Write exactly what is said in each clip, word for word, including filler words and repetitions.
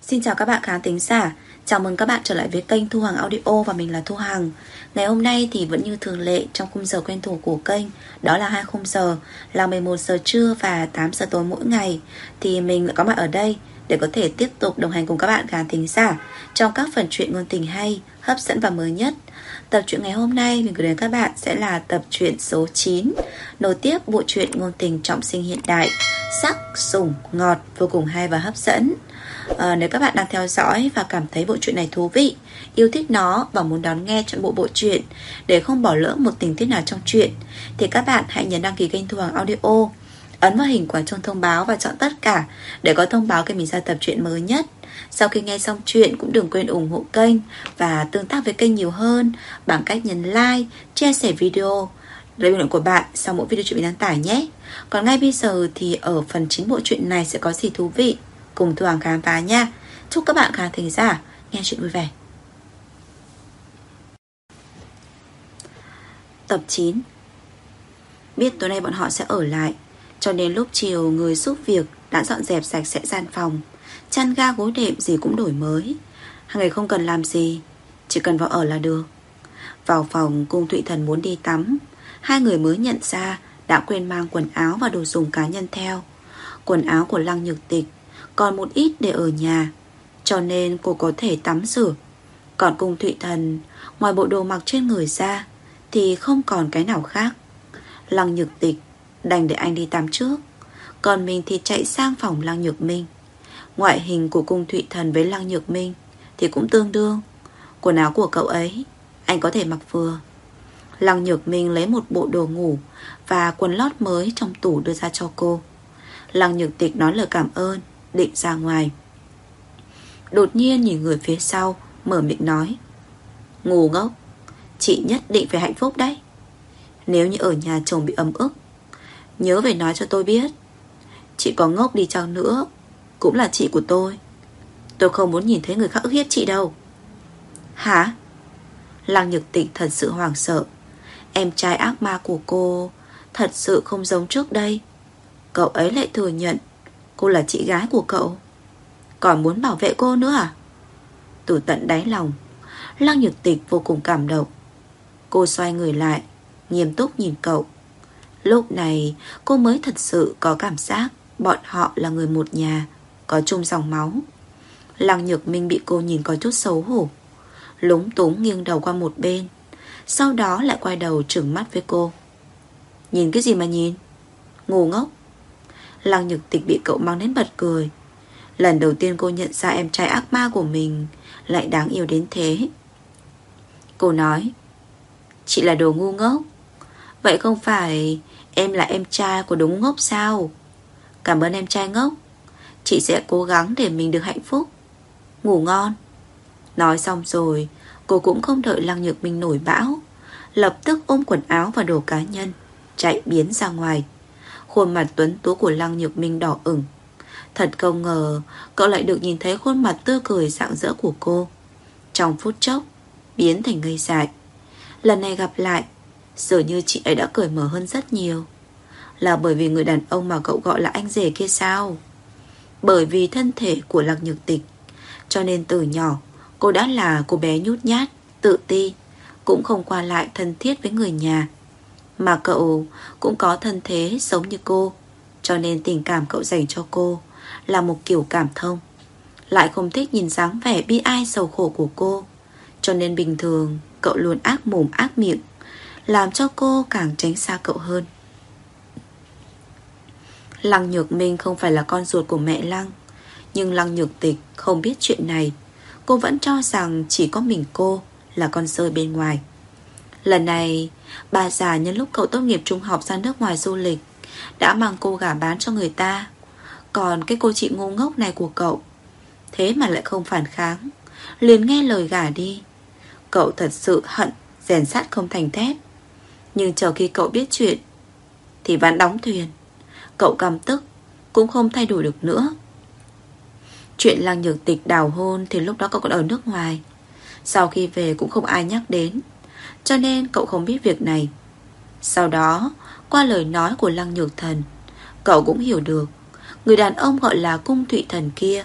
Xin chào các bạn khán thính giả. Chào mừng các bạn trở lại với kênh Thu Hằng Audio và mình là Thu Hằng. Ngày hôm nay thì vẫn như thường lệ trong khung giờ quen thuộc của kênh, đó là hai khung giờ là mười một giờ trưa và tám giờ tối mỗi ngày, thì mình lại có mặt ở đây để có thể tiếp tục đồng hành cùng các bạn khán thính giả trong các phần truyện ngôn tình hay, hấp dẫn và mới nhất. Tập truyện ngày hôm nay mình gửi đến các bạn sẽ là tập truyện số chín, nối tiếp bộ truyện ngôn tình trọng sinh hiện đại, sắc, sủng, ngọt, vô cùng hay và hấp dẫn. À, nếu các bạn đang theo dõi và cảm thấy bộ truyện này thú vị, yêu thích nó và muốn đón nghe trọn bộ bộ truyện để không bỏ lỡ một tình tiết nào trong truyện, thì các bạn hãy nhấn đăng ký kênh Thu Hằng Audio, ấn vào hình quả chuông thông báo và chọn tất cả để có thông báo khi mình ra tập truyện mới nhất. Sau khi nghe xong truyện cũng đừng quên ủng hộ kênh và tương tác với kênh nhiều hơn bằng cách nhấn like, chia sẻ video lời bình luận của bạn sau mỗi video truyện mình đăng tải nhé. Còn ngay bây giờ thì ở phần chính bộ truyện này sẽ có gì thú vị, cùng Thu Hằng khám phá nha. Chúc các bạn khán thính giả nghe chuyện vui vẻ. Tập chín. Biết tối nay bọn họ sẽ ở lại, cho nên lúc chiều người giúp việc đã dọn dẹp sạch sẽ gian phòng, chăn ga gối đệm gì cũng đổi mới. Hàng ngày không cần làm gì, chỉ cần vào ở là được. Vào phòng, Cung Thụy Thần muốn đi tắm. Hai người mới nhận ra đã quên mang quần áo và đồ dùng cá nhân theo. Quần áo của Lăng Nhược Tịch còn một ít để ở nhà, cho nên cô có thể tắm rửa. Còn Cung Thụy Thần, ngoài bộ đồ mặc trên người ra thì không còn cái nào khác. Lăng Nhược Tịch đành để anh đi tắm trước, còn mình thì chạy sang phòng Lăng Nhược Minh. Ngoại hình của Cung Thụy Thần với Lăng Nhược Minh thì cũng tương đương. Quần áo của cậu ấy anh có thể mặc vừa. Lăng Nhược Minh lấy một bộ đồ ngủ và quần lót mới trong tủ đưa ra cho cô. Lăng Nhược Tịch nói lời cảm ơn, định ra ngoài. Đột nhiên nhìn người phía sau, mở miệng nói: ngu ngốc, chị nhất định phải hạnh phúc đấy. Nếu như ở nhà chồng bị ấm ức, nhớ về nói cho tôi biết. Chị có ngốc đi chăng nữa cũng là chị của tôi. Tôi không muốn nhìn thấy người khác ức hiếp chị đâu. Hả? Lăng Nhược Tịch thật sự hoảng sợ. Em trai ác ma của cô thật sự không giống trước đây. Cậu ấy lại thừa nhận cô là chị gái của cậu, còn muốn bảo vệ cô nữa à? Từ tận đáy lòng, Lăng Nhược Tịch vô cùng cảm động. Cô xoay người lại, nghiêm túc nhìn cậu. Lúc này cô mới thật sự có cảm giác bọn họ là người một nhà, có chung dòng máu. Lăng Nhược Minh bị cô nhìn có chút xấu hổ, lúng túng nghiêng đầu qua một bên, sau đó lại quay đầu trừng mắt với cô. Nhìn cái gì mà nhìn? Ngu ngốc. Lăng Nhược Tịch bị cậu mang đến bật cười. Lần đầu tiên cô nhận ra em trai ác ma của mình lại đáng yêu đến thế. Cô nói: chị là đồ ngu ngốc. Vậy không phải em là em trai của đồ ngu ngốc sao? Cảm ơn em trai ngốc. Chị sẽ cố gắng để mình được hạnh phúc. Ngủ ngon. Nói xong rồi, cô cũng không đợi Lăng Nhược Minh nổi bão, lập tức ôm quần áo và đồ cá nhân chạy biến ra ngoài. Khuôn mặt tuấn tú của Lăng Nhược Minh đỏ ửng. Thật không ngờ cậu lại được nhìn thấy khuôn mặt tươi cười rạng rỡ của cô. Trong phút chốc biến thành ngây dại. Lần này gặp lại, dường như chị ấy đã cởi mở hơn rất nhiều. Là bởi vì người đàn ông mà cậu gọi là anh rể kia sao? Bởi vì thân thể của Lăng Nhược Tịch, cho nên từ nhỏ cô đã là cô bé nhút nhát, tự ti, cũng không qua lại thân thiết với người nhà. Mà cậu cũng có thân thế giống như cô, cho nên tình cảm cậu dành cho cô là một kiểu cảm thông. Lại không thích nhìn dáng vẻ bi ai sầu khổ của cô, cho nên bình thường cậu luôn ác mồm ác miệng, làm cho cô càng tránh xa cậu hơn. Lăng Nhược Minh không phải là con ruột của mẹ Lăng, nhưng Lăng Nhược Tịch không biết chuyện này. Cô vẫn cho rằng chỉ có mình cô là con rơi bên ngoài. Lần này bà già nhân lúc cậu tốt nghiệp trung học ra nước ngoài du lịch đã mang cô gả bán cho người ta. Còn cái cô chị ngu ngốc này của cậu thế mà lại không phản kháng, liền nghe lời gả đi. Cậu thật sự hận rèn sắt không thành thép. Nhưng chờ khi cậu biết chuyện thì ván đóng thuyền. Cậu căm tức cũng không thay đổi được nữa. Chuyện Lăng Nhược Tịch đào hôn thì lúc đó cậu còn ở nước ngoài, sau khi về cũng không ai nhắc đến, cho nên cậu không biết việc này. Sau đó qua lời nói của Lăng Nhược Thần, cậu cũng hiểu được người đàn ông gọi là Cung Thụy Thần kia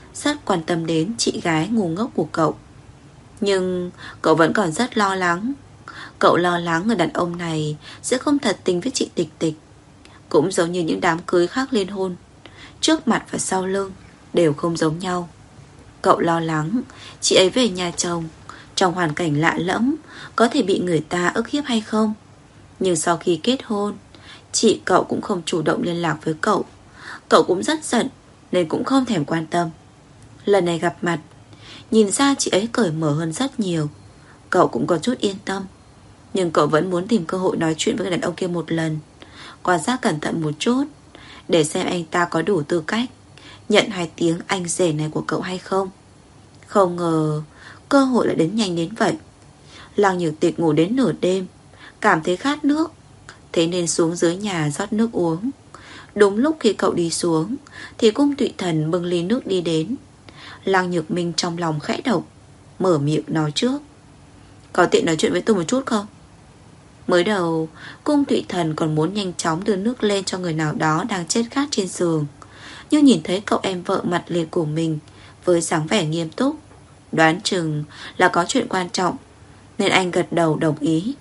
rất quan tâm đến chị gái ngu ngốc của cậu. Nhưng cậu vẫn còn rất lo lắng. Cậu lo lắng người đàn ông này sẽ không thật tình với chị Tịch Tịch. Cũng giống như những đám cưới khác liên hôn, trước mặt và sau lưng đều không giống nhau. Cậu lo lắng chị ấy về nhà chồng trong hoàn cảnh lạ lẫm, có thể bị người ta ức hiếp hay không. Nhưng sau khi kết hôn, chị cậu cũng không chủ động liên lạc với cậu. Cậu cũng rất giận nên cũng không thèm quan tâm. Lần này gặp mặt, nhìn ra chị ấy cởi mở hơn rất nhiều. Cậu cũng có chút yên tâm. Nhưng cậu vẫn muốn tìm cơ hội nói chuyện với người đàn ông kia một lần, quan sát cẩn thận một chút, để xem anh ta có đủ tư cách nhận hai tiếng anh rể này của cậu hay không. Không ngờ cơ hội lại đến nhanh đến vậy. Lăng Nhược Tịch ngủ đến nửa đêm, cảm thấy khát nước, thế nên xuống dưới nhà rót nước uống. Đúng lúc khi cậu đi xuống thì Cung Thụy Thần bưng ly nước đi đến. Lăng Nhược Minh trong lòng khẽ động, mở miệng nói trước: có tiện nói chuyện với tôi một chút không? Mới đầu Cung Thụy Thần còn muốn nhanh chóng đưa nước lên cho người nào đó đang chết khát trên giường, nhưng nhìn thấy cậu em vợ mặt liệt của mình với dáng vẻ nghiêm túc, đoán chừng là có chuyện quan trọng, nên anh gật đầu đồng ý.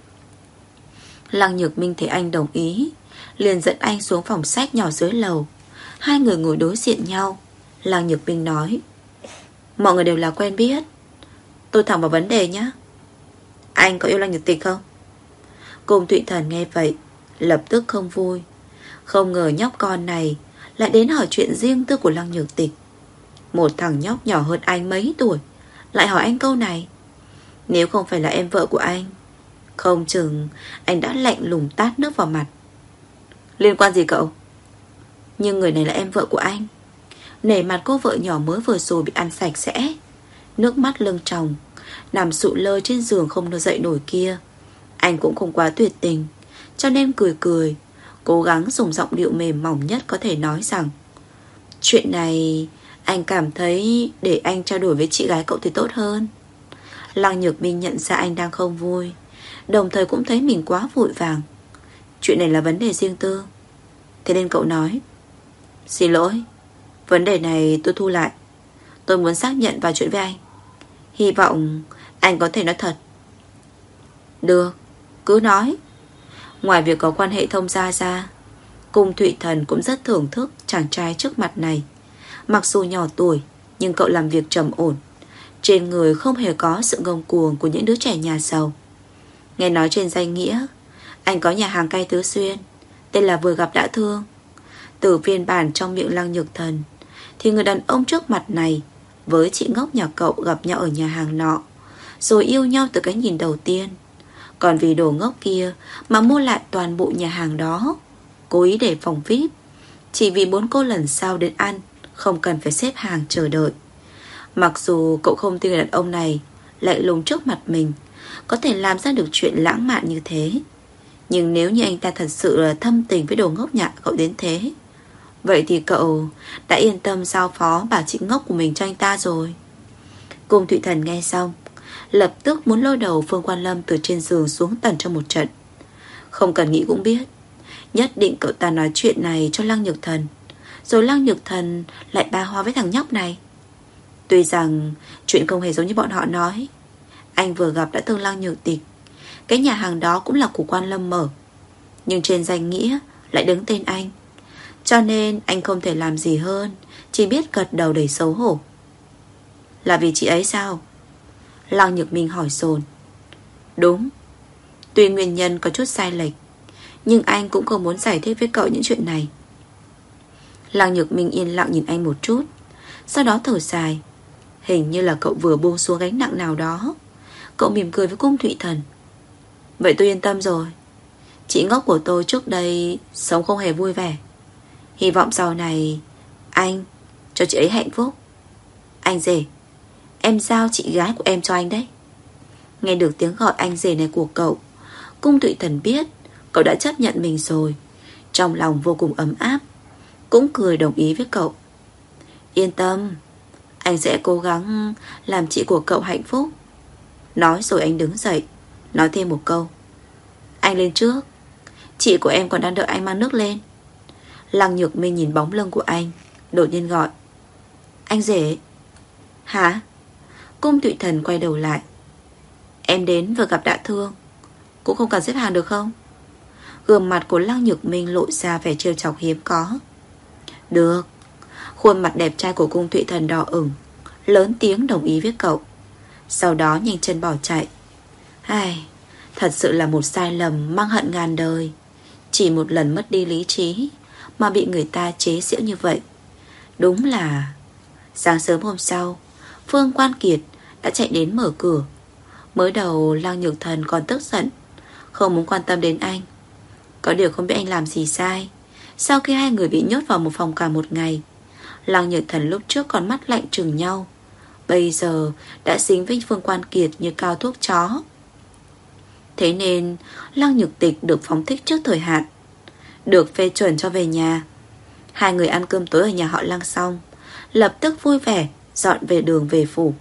Lăng Nhược Minh thấy anh đồng ý, liền dẫn anh xuống phòng sách nhỏ dưới lầu. Hai người ngồi đối diện nhau. Lăng Nhược Minh nói: mọi người đều là quen biết. Tôi thẳng vào vấn đề nhé. Anh có yêu Lăng Nhược Tịch không? Cung Thụy Thần nghe vậy lập tức không vui. Không ngờ nhóc con này lại đến hỏi chuyện riêng tư của Lăng Nhược Tịch. Một thằng nhóc nhỏ hơn anh mấy tuổi lại hỏi anh câu này. Nếu không phải là em vợ của anh, không chừng anh đã lạnh lùng tát nước vào mặt. Liên quan gì cậu? Nhưng người này là em vợ của anh. Nể mặt cô vợ nhỏ mới vừa rồi bị ăn sạch sẽ, nước mắt lưng tròng, nằm sụ lơ trên giường không nổi dậy nổi kia, anh cũng không quá tuyệt tình, cho nên cười cười, cố gắng dùng giọng điệu mềm mỏng nhất có thể nói rằng: chuyện này anh cảm thấy để anh trao đổi với chị gái cậu thì tốt hơn. Lăng Nhược Minh nhận ra anh đang không vui, đồng thời cũng thấy mình quá vội vàng. Chuyện này là vấn đề riêng tư, thế nên cậu nói: xin lỗi, vấn đề này tôi thu lại. Tôi muốn xác nhận vài chuyện với anh, hy vọng anh có thể nói thật. Được, cứ nói. Ngoài việc có quan hệ thông gia ra, Cung Thụy Thần cũng rất thưởng thức chàng trai trước mặt này. Mặc dù nhỏ tuổi, nhưng cậu làm việc trầm ổn, trên người không hề có sự ngông cuồng của những đứa trẻ nhà giàu. Nghe nói trên danh nghĩa anh có nhà hàng cay Tứ Xuyên, tên là Vừa Gặp Đã Thương. Từ phiên bản trong miệng Lăng Nhược Thần thì người đàn ông trước mặt này với chị ngốc nhà cậu gặp nhau ở nhà hàng nọ, rồi yêu nhau từ cái nhìn đầu tiên. Còn vì đồ ngốc kia mà mua lại toàn bộ nhà hàng đó, cố ý để phòng vi ai pi, chỉ vì bốn cô lần sau đến ăn không cần phải xếp hàng chờ đợi. Mặc dù cậu không tin người đàn ông này lạnh lùng trước mặt mình có thể làm ra được chuyện lãng mạn như thế, nhưng nếu như anh ta thật sự là thâm tình với đồ ngốc nhà cậu đến thế, vậy thì cậu đã yên tâm giao phó bà chị ngốc của mình cho anh ta rồi. Cung Thụy Thần nghe xong lập tức muốn lôi đầu Phương Quan Lâm từ trên giường xuống tần cho một trận. Không cần nghĩ cũng biết, nhất định cậu ta nói chuyện này cho Lăng Nhược Thần, rồi Lăng Nhược Thần lại ba hoa với thằng nhóc này. Tuy rằng chuyện không hề giống như bọn họ nói, anh vừa gặp đã từng Lăng Nhược Tịch, cái nhà hàng đó cũng là của Quan Lâm mở, nhưng trên danh nghĩa lại đứng tên anh, cho nên anh không thể làm gì hơn, chỉ biết gật đầu đầy xấu hổ. Là vì chị ấy sao? Lăng Nhược Minh hỏi dồn. Đúng. Tuy nguyên nhân có chút sai lệch, nhưng anh cũng không muốn giải thích với cậu những chuyện này. Lăng Nhược Minh yên lặng nhìn anh một chút, sau đó thở dài. Hình như là cậu vừa buông xuống gánh nặng nào đó. Cậu mỉm cười với Cung Thụy Thần. Vậy tôi yên tâm rồi. Chị ngốc của tôi trước đây sống không hề vui vẻ, hy vọng sau này anh cho chị ấy hạnh phúc. Anh rể, em giao chị gái của em cho anh đấy. Nghe được tiếng gọi anh rể này của cậu, Cung Thụy Thần biết cậu đã chấp nhận mình rồi, trong lòng vô cùng ấm áp, cũng cười đồng ý với cậu. Yên tâm, anh sẽ cố gắng làm chị của cậu hạnh phúc. Nói rồi anh đứng dậy, nói thêm một câu. Anh lên trước, chị của em còn đang đợi anh mang nước lên. Lăng Nhược Minh nhìn bóng lưng của anh, đột nhiên gọi. Anh rể, Hả? Cung Thụy Thần quay đầu lại. Em đến vừa gặp Đại Thương, cũng không cần xếp hàng được không? Gương mặt của Lăng Nhược Minh lộ ra vẻ trêu chọc hiếm có. Được. Khuôn mặt đẹp trai của Cung Thụy Thần đỏ ửng, lớn tiếng đồng ý với cậu. Sau đó nhanh chân bỏ chạy. Ai, thật sự là một sai lầm mang hận ngàn đời. Chỉ một lần mất đi lý trí mà bị người ta chế giễu như vậy. Đúng là... Sáng sớm hôm sau, Phương Quan Kiệt đã chạy đến mở cửa. Mới đầu Lăng Nhược Thần còn tức giận, không muốn quan tâm đến anh. Có điều không biết anh làm gì sai. Sau khi hai người bị nhốt vào một phòng cả một ngày, Lăng Nhược Thần lúc trước còn mắt lạnh trừng nhau, bây giờ đã dính với Phương Quan Kiệt như cao thuốc chó. Thế nên Lăng Nhược Tịch được phóng thích trước thời hạn, được phê chuẩn cho về nhà. Hai người ăn cơm tối ở nhà họ Lăng xong, lập tức vui vẻ dọn về đường về phủ.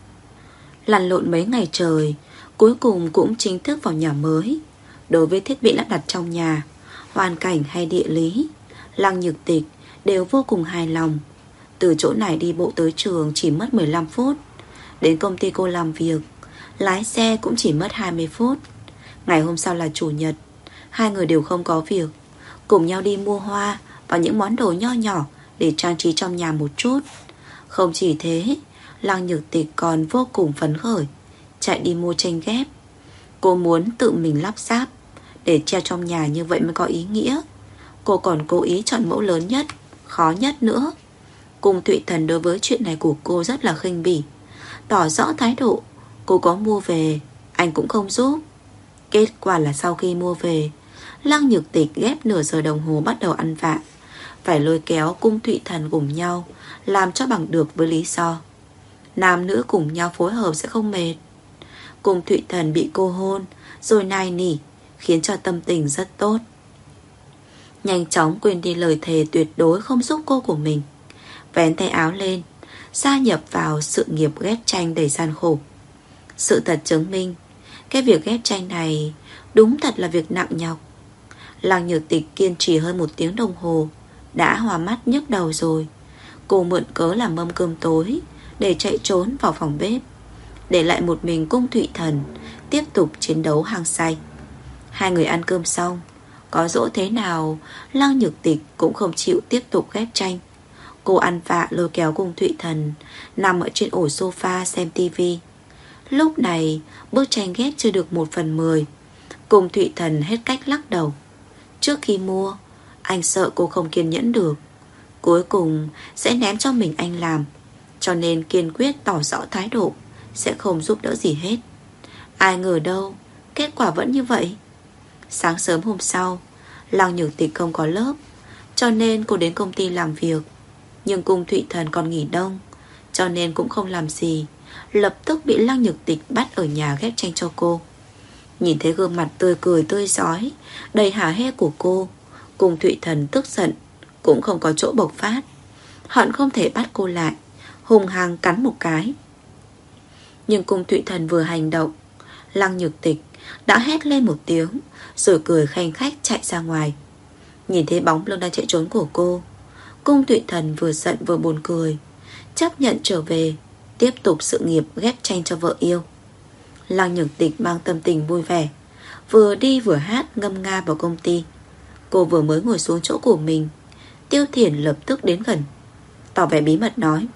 Lăn lộn mấy ngày trời, cuối cùng cũng chính thức vào nhà mới. Đối với thiết bị lắp đặt trong nhà, hoàn cảnh hay địa lý, Lăng Nhược Tịch đều vô cùng hài lòng. Từ chỗ này đi bộ tới trường chỉ mất mười lăm phút. Đến công ty cô làm việc, lái xe cũng chỉ mất hai mươi phút. Ngày hôm sau là chủ nhật, hai người đều không có việc, cùng nhau đi mua hoa và những món đồ nho nhỏ để trang trí trong nhà một chút. Không chỉ thế, Lăng Nhược Tịch còn vô cùng phấn khởi chạy đi mua tranh ghép. Cô muốn tự mình lắp ráp để treo trong nhà, như vậy mới có ý nghĩa. Cô còn cố ý chọn mẫu lớn nhất, khó nhất nữa. Cung Thụy Thần đối với chuyện này của cô rất là khinh bỉ, tỏ rõ thái độ cô có mua về anh cũng không giúp. Kết quả là sau khi mua về, Lăng Nhược Tịch ghép nửa giờ đồng hồ bắt đầu ăn vạ, phải lôi kéo Cung Thụy Thần cùng nhau làm cho bằng được với lý do nam nữ cùng nhau phối hợp sẽ không mệt. Cung Thụy Thần bị cô hôn rồi nài nỉ, khiến cho tâm tình rất tốt. Nhanh chóng quên đi lời thề tuyệt đối không giúp cô của mình, vén tay áo lên, gia nhập vào sự nghiệp ghép tranh đầy gian khổ. Sự thật chứng minh, cái việc ghép tranh này đúng thật là việc nặng nhọc. Lăng Nhược Tịch kiên trì hơn một tiếng đồng hồ đã hoa mắt nhức đầu rồi. Cô mượn cớ làm mâm cơm tối để chạy trốn vào phòng bếp, để lại một mình Cung Thụy Thần tiếp tục chiến đấu hăng say. Hai người ăn cơm xong, có dỗ thế nào Lăng Nhược Tịch cũng không chịu tiếp tục ghép tranh. Cô ăn vạ lôi kéo Cung Thụy Thần nằm ở trên ổ sofa xem tivi. Lúc này bức tranh ghép chưa được một phần mười. Cung Thụy Thần hết cách lắc đầu. Trước khi mua, anh sợ cô không kiên nhẫn được, cuối cùng sẽ ném cho mình anh làm, cho nên kiên quyết tỏ rõ thái độ sẽ không giúp đỡ gì hết. Ai ngờ đâu, kết quả vẫn như vậy. Sáng sớm hôm sau, Lăng Nhược Tịch không có lớp, cho nên cô đến công ty làm việc. Nhưng Cung Thụy Thần còn nghỉ đông, cho nên cũng không làm gì, lập tức bị Lăng Nhược Tịch bắt ở nhà ghép tranh cho cô. Nhìn thấy gương mặt tươi cười tươi rói, đầy hả hê của cô, Cung Thụy Thần tức giận cũng không có chỗ bộc phát, hận không thể bắt cô lại, hung hăng cắn một cái. Nhưng Cung Thụy Thần vừa hành động, Lăng Nhược Tịch đã hét lên một tiếng, rồi cười khanh khách chạy ra ngoài. Nhìn thấy bóng lưng đang chạy trốn của cô, Cung Thụy Thần vừa giận vừa buồn cười, chấp nhận trở về, tiếp tục sự nghiệp ghép tranh cho vợ yêu. Lăng Nhược Tịch mang tâm tình vui vẻ, vừa đi vừa hát ngâm nga vào công ty. Cô vừa mới ngồi xuống chỗ của mình, Tiêu Thiển lập tức đến gần, tỏ vẻ bí mật nói: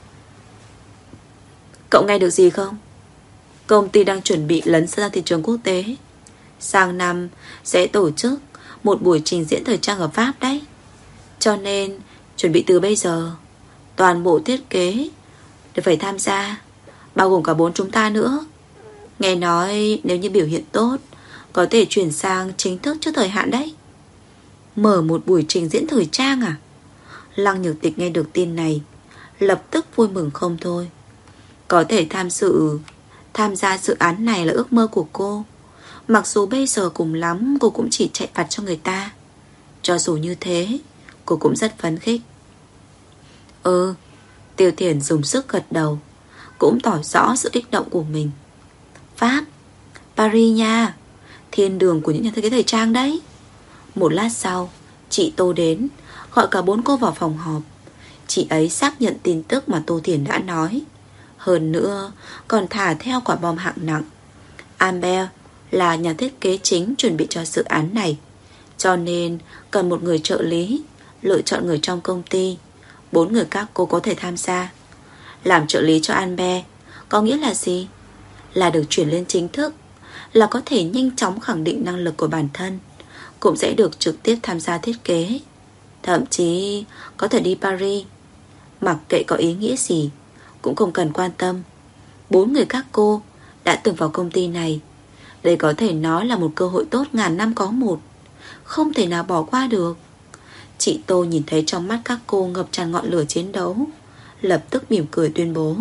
Cậu nghe được gì không? Công ty đang chuẩn bị lấn sang thị trường quốc tế. Sang năm sẽ tổ chức một buổi trình diễn thời trang ở Pháp đấy. Cho nên chuẩn bị từ bây giờ, toàn bộ thiết kế đều phải tham gia, bao gồm cả bốn chúng ta nữa. Nghe nói nếu như biểu hiện tốt, có thể chuyển sang chính thức trước thời hạn đấy. Mở một buổi trình diễn thời trang à? Lăng Nhược Tịch nghe được tin này, lập tức vui mừng không thôi. Có thể tham dự Tham gia dự án này là ước mơ của cô. Mặc dù bây giờ cùng lắm cô cũng chỉ chạy vặt cho người ta, cho dù như thế cô cũng rất phấn khích. Ừ, Tiêu Thiển dùng sức gật đầu, cũng tỏ rõ sự kích động của mình. Pháp, Paris nha, thiên đường của những nhà thiết kế thời trang đấy. Một lát sau, chị Tô đến, gọi cả bốn cô vào phòng họp. Chị ấy xác nhận tin tức mà Tô Thiển đã nói. Hơn nữa còn thả theo quả bom hạng nặng. Amber là nhà thiết kế chính chuẩn bị cho dự án này, cho nên cần một người trợ lý. Lựa chọn người trong công ty. Bốn người các cô có thể tham gia. Làm trợ lý cho Amber có nghĩa là gì? Là được chuyển lên chính thức, là có thể nhanh chóng khẳng định năng lực của bản thân, cũng sẽ được trực tiếp tham gia thiết kế, thậm chí có thể đi Paris. Mặc kệ có ý nghĩa gì cũng không cần quan tâm. Bốn người các cô đã từng vào công ty này. Đây có thể nói là một cơ hội tốt ngàn năm có một, không thể nào bỏ qua được. Chị Tô nhìn thấy trong mắt các cô ngập tràn ngọn lửa chiến đấu, lập tức mỉm cười tuyên bố: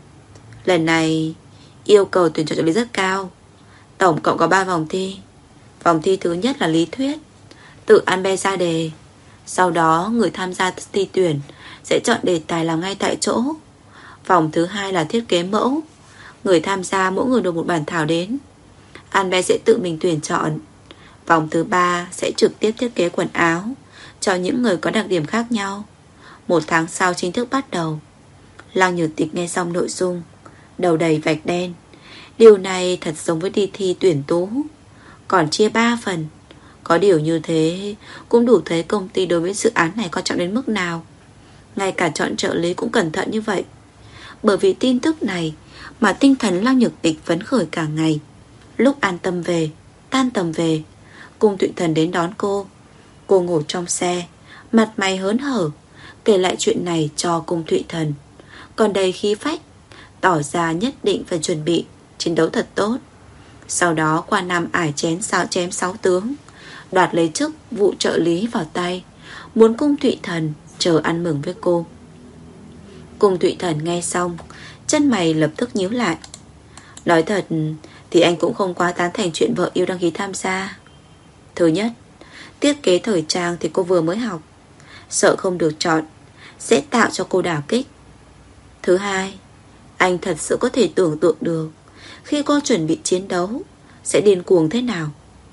lần này yêu cầu tuyển chọn trợ lý rất cao. Tổng cộng có ba vòng thi. Vòng thi thứ nhất là lý thuyết, tự Amber ra đề. Sau đó người tham gia thi tuyển sẽ chọn đề tài làm ngay tại chỗ. Vòng thứ hai là thiết kế mẫu. Người tham gia mỗi người được một bản thảo đến, Amber sẽ tự mình tuyển chọn. Vòng thứ ba sẽ trực tiếp thiết kế quần áo cho những người có đặc điểm khác nhau. Một tháng sau chính thức bắt đầu. Lăng Nhược Tịch nghe xong nội dung, đầu đầy vạch đen. Điều này thật giống với đi thi tuyển tú, còn chia ba phần. Có điều như thế cũng đủ thấy công ty đối với dự án này quan trọng đến mức nào. Ngay cả chọn trợ lý cũng cẩn thận như vậy. Bởi vì tin tức này mà tinh thần Lăng Nhược Tịch phấn khởi cả ngày. Lúc an tâm về, tan tầm về, Cung Thụy Thần đến đón cô. Cô ngồi trong xe, mặt mày hớn hở, kể lại chuyện này cho Cung Thụy Thần, còn đầy khí phách, tỏ ra nhất định phải chuẩn bị chiến đấu thật tốt. Sau đó qua năm ải chén sao chém sáu tướng, đoạt lấy chức vụ trợ lý vào tay, muốn Cung Thụy Thần chờ ăn mừng với cô. Cung Thụy Thần nghe xong, chân mày lập tức nhíu lại. Nói thật thì anh cũng không quá tán thành chuyện vợ yêu đăng ký tham gia. Thứ nhất, thiết kế thời trang thì cô vừa mới học, sợ không được chọn sẽ tạo cho cô đả kích. Thứ hai, anh thật sự có thể tưởng tượng được khi cô chuẩn bị chiến đấu sẽ điên cuồng thế nào.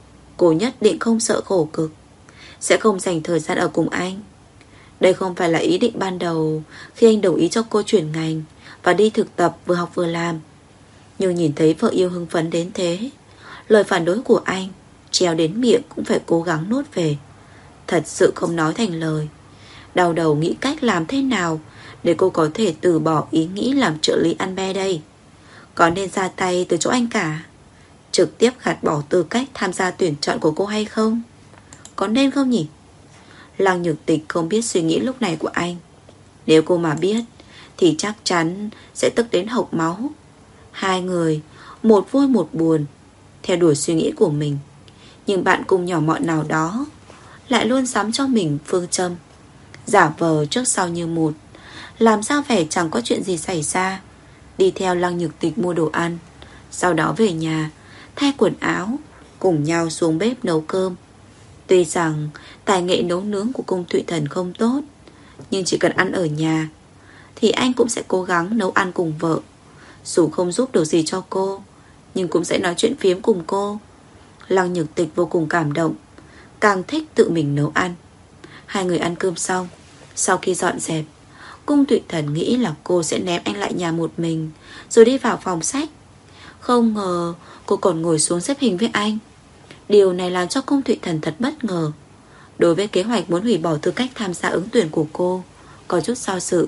Cô nhất định không sợ khổ cực, sẽ không dành thời gian ở cùng anh. Đây không phải là ý định ban đầu khi anh đồng ý cho cô chuyển ngành và đi thực tập vừa học vừa làm. Nhưng nhìn thấy vợ yêu hưng phấn đến thế, lời phản đối của anh treo đến miệng cũng phải cố gắng nuốt về. Thật sự không nói thành lời. Đau đầu nghĩ cách làm thế nào để cô có thể từ bỏ ý nghĩ làm trợ lý Amber đây. Có nên ra tay từ chỗ anh cả, trực tiếp gạt bỏ tư cách tham gia tuyển chọn của cô hay không? Có nên không nhỉ? Lăng Nhược Tịch không biết suy nghĩ lúc này của anh. Nếu cô mà biết thì chắc chắn sẽ tức đến hộc máu. Hai người, một vui một buồn, theo đuổi suy nghĩ của mình. Nhưng bạn cùng nhỏ mọn nào đó lại luôn sắm cho mình phương châm, giả vờ trước sau như một, làm ra vẻ chẳng có chuyện gì xảy ra, đi theo Lăng Nhược Tịch mua đồ ăn, sau đó về nhà thay quần áo, cùng nhau xuống bếp nấu cơm. Tuy rằng tài nghệ nấu nướng của Cung Thụy Thần không tốt, nhưng chỉ cần ăn ở nhà thì anh cũng sẽ cố gắng nấu ăn cùng vợ. Dù không giúp được gì cho cô, nhưng cũng sẽ nói chuyện phiếm cùng cô. Lăng Nhược Tịch vô cùng cảm động, càng thích tự mình nấu ăn. Hai người ăn cơm xong, sau khi dọn dẹp, Cung Thụy Thần nghĩ là cô sẽ ném anh lại nhà một mình, rồi đi vào phòng sách. Không ngờ cô còn ngồi xuống xếp hình với anh. Điều này làm cho Cung Thụy Thần thật bất ngờ. Đối với kế hoạch muốn hủy bỏ tư cách tham gia ứng tuyển của cô, có chút do dự.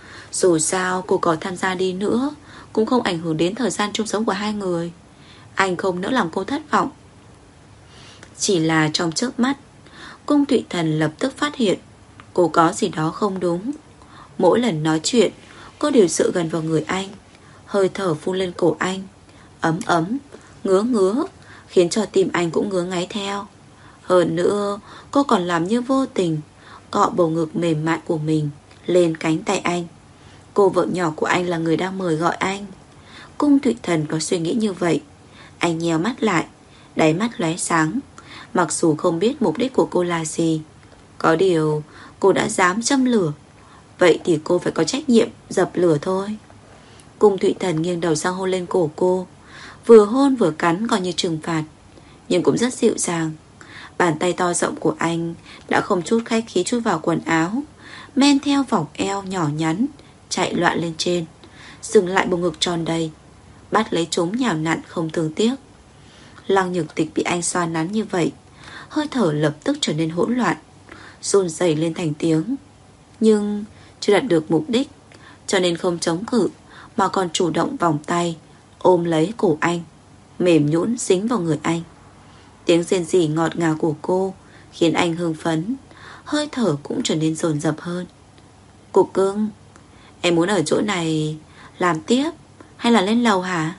Dù sao cô có tham gia đi nữa cũng không ảnh hưởng đến thời gian chung sống của hai người. Anh không nỡ làm cô thất vọng. Chỉ là trong chớp mắt, Cung Thụy Thần lập tức phát hiện cô có gì đó không đúng. Mỗi lần nói chuyện, cô đều dựa gần vào người anh, hơi thở phun lên cổ anh, ấm ấm, ngứa ngứa, khiến cho tim anh cũng ngứa ngáy theo. Hơn nữa, cô còn làm như vô tình cọ bầu ngực mềm mại của mình lên cánh tay anh. Cô vợ nhỏ của anh là người đang mời gọi anh. Cung Thụy Thần có suy nghĩ như vậy. Anh nheo mắt lại, đáy mắt lóe sáng. Mặc dù không biết mục đích của cô là gì, có điều cô đã dám châm lửa, vậy thì cô phải có trách nhiệm dập lửa thôi. Cung Thụy Thần nghiêng đầu sang hôn lên cổ cô, vừa hôn vừa cắn coi như trừng phạt, nhưng cũng rất dịu dàng. Bàn tay to rộng của anh đã không chút khách khí chui vào quần áo, men theo vòng eo nhỏ nhắn chạy loạn lên trên, dừng lại bộ ngực tròn đầy, bắt lấy chúng nhào nặn không thương tiếc. Lăng Nhược Tịch bị anh xoa nắn như vậy, hơi thở lập tức trở nên hỗn loạn, run rẩy lên thành tiếng. Nhưng chưa đạt được mục đích, cho nên không chống cự, mà còn chủ động vòng tay ôm lấy cổ anh, mềm nhũn dính vào người anh. Tiếng rên rỉ ngọt ngào của cô khiến anh hưng phấn, hơi thở cũng trở nên dồn dập hơn. Cục cưng, em muốn ở chỗ này làm tiếp hay là lên lầu hả?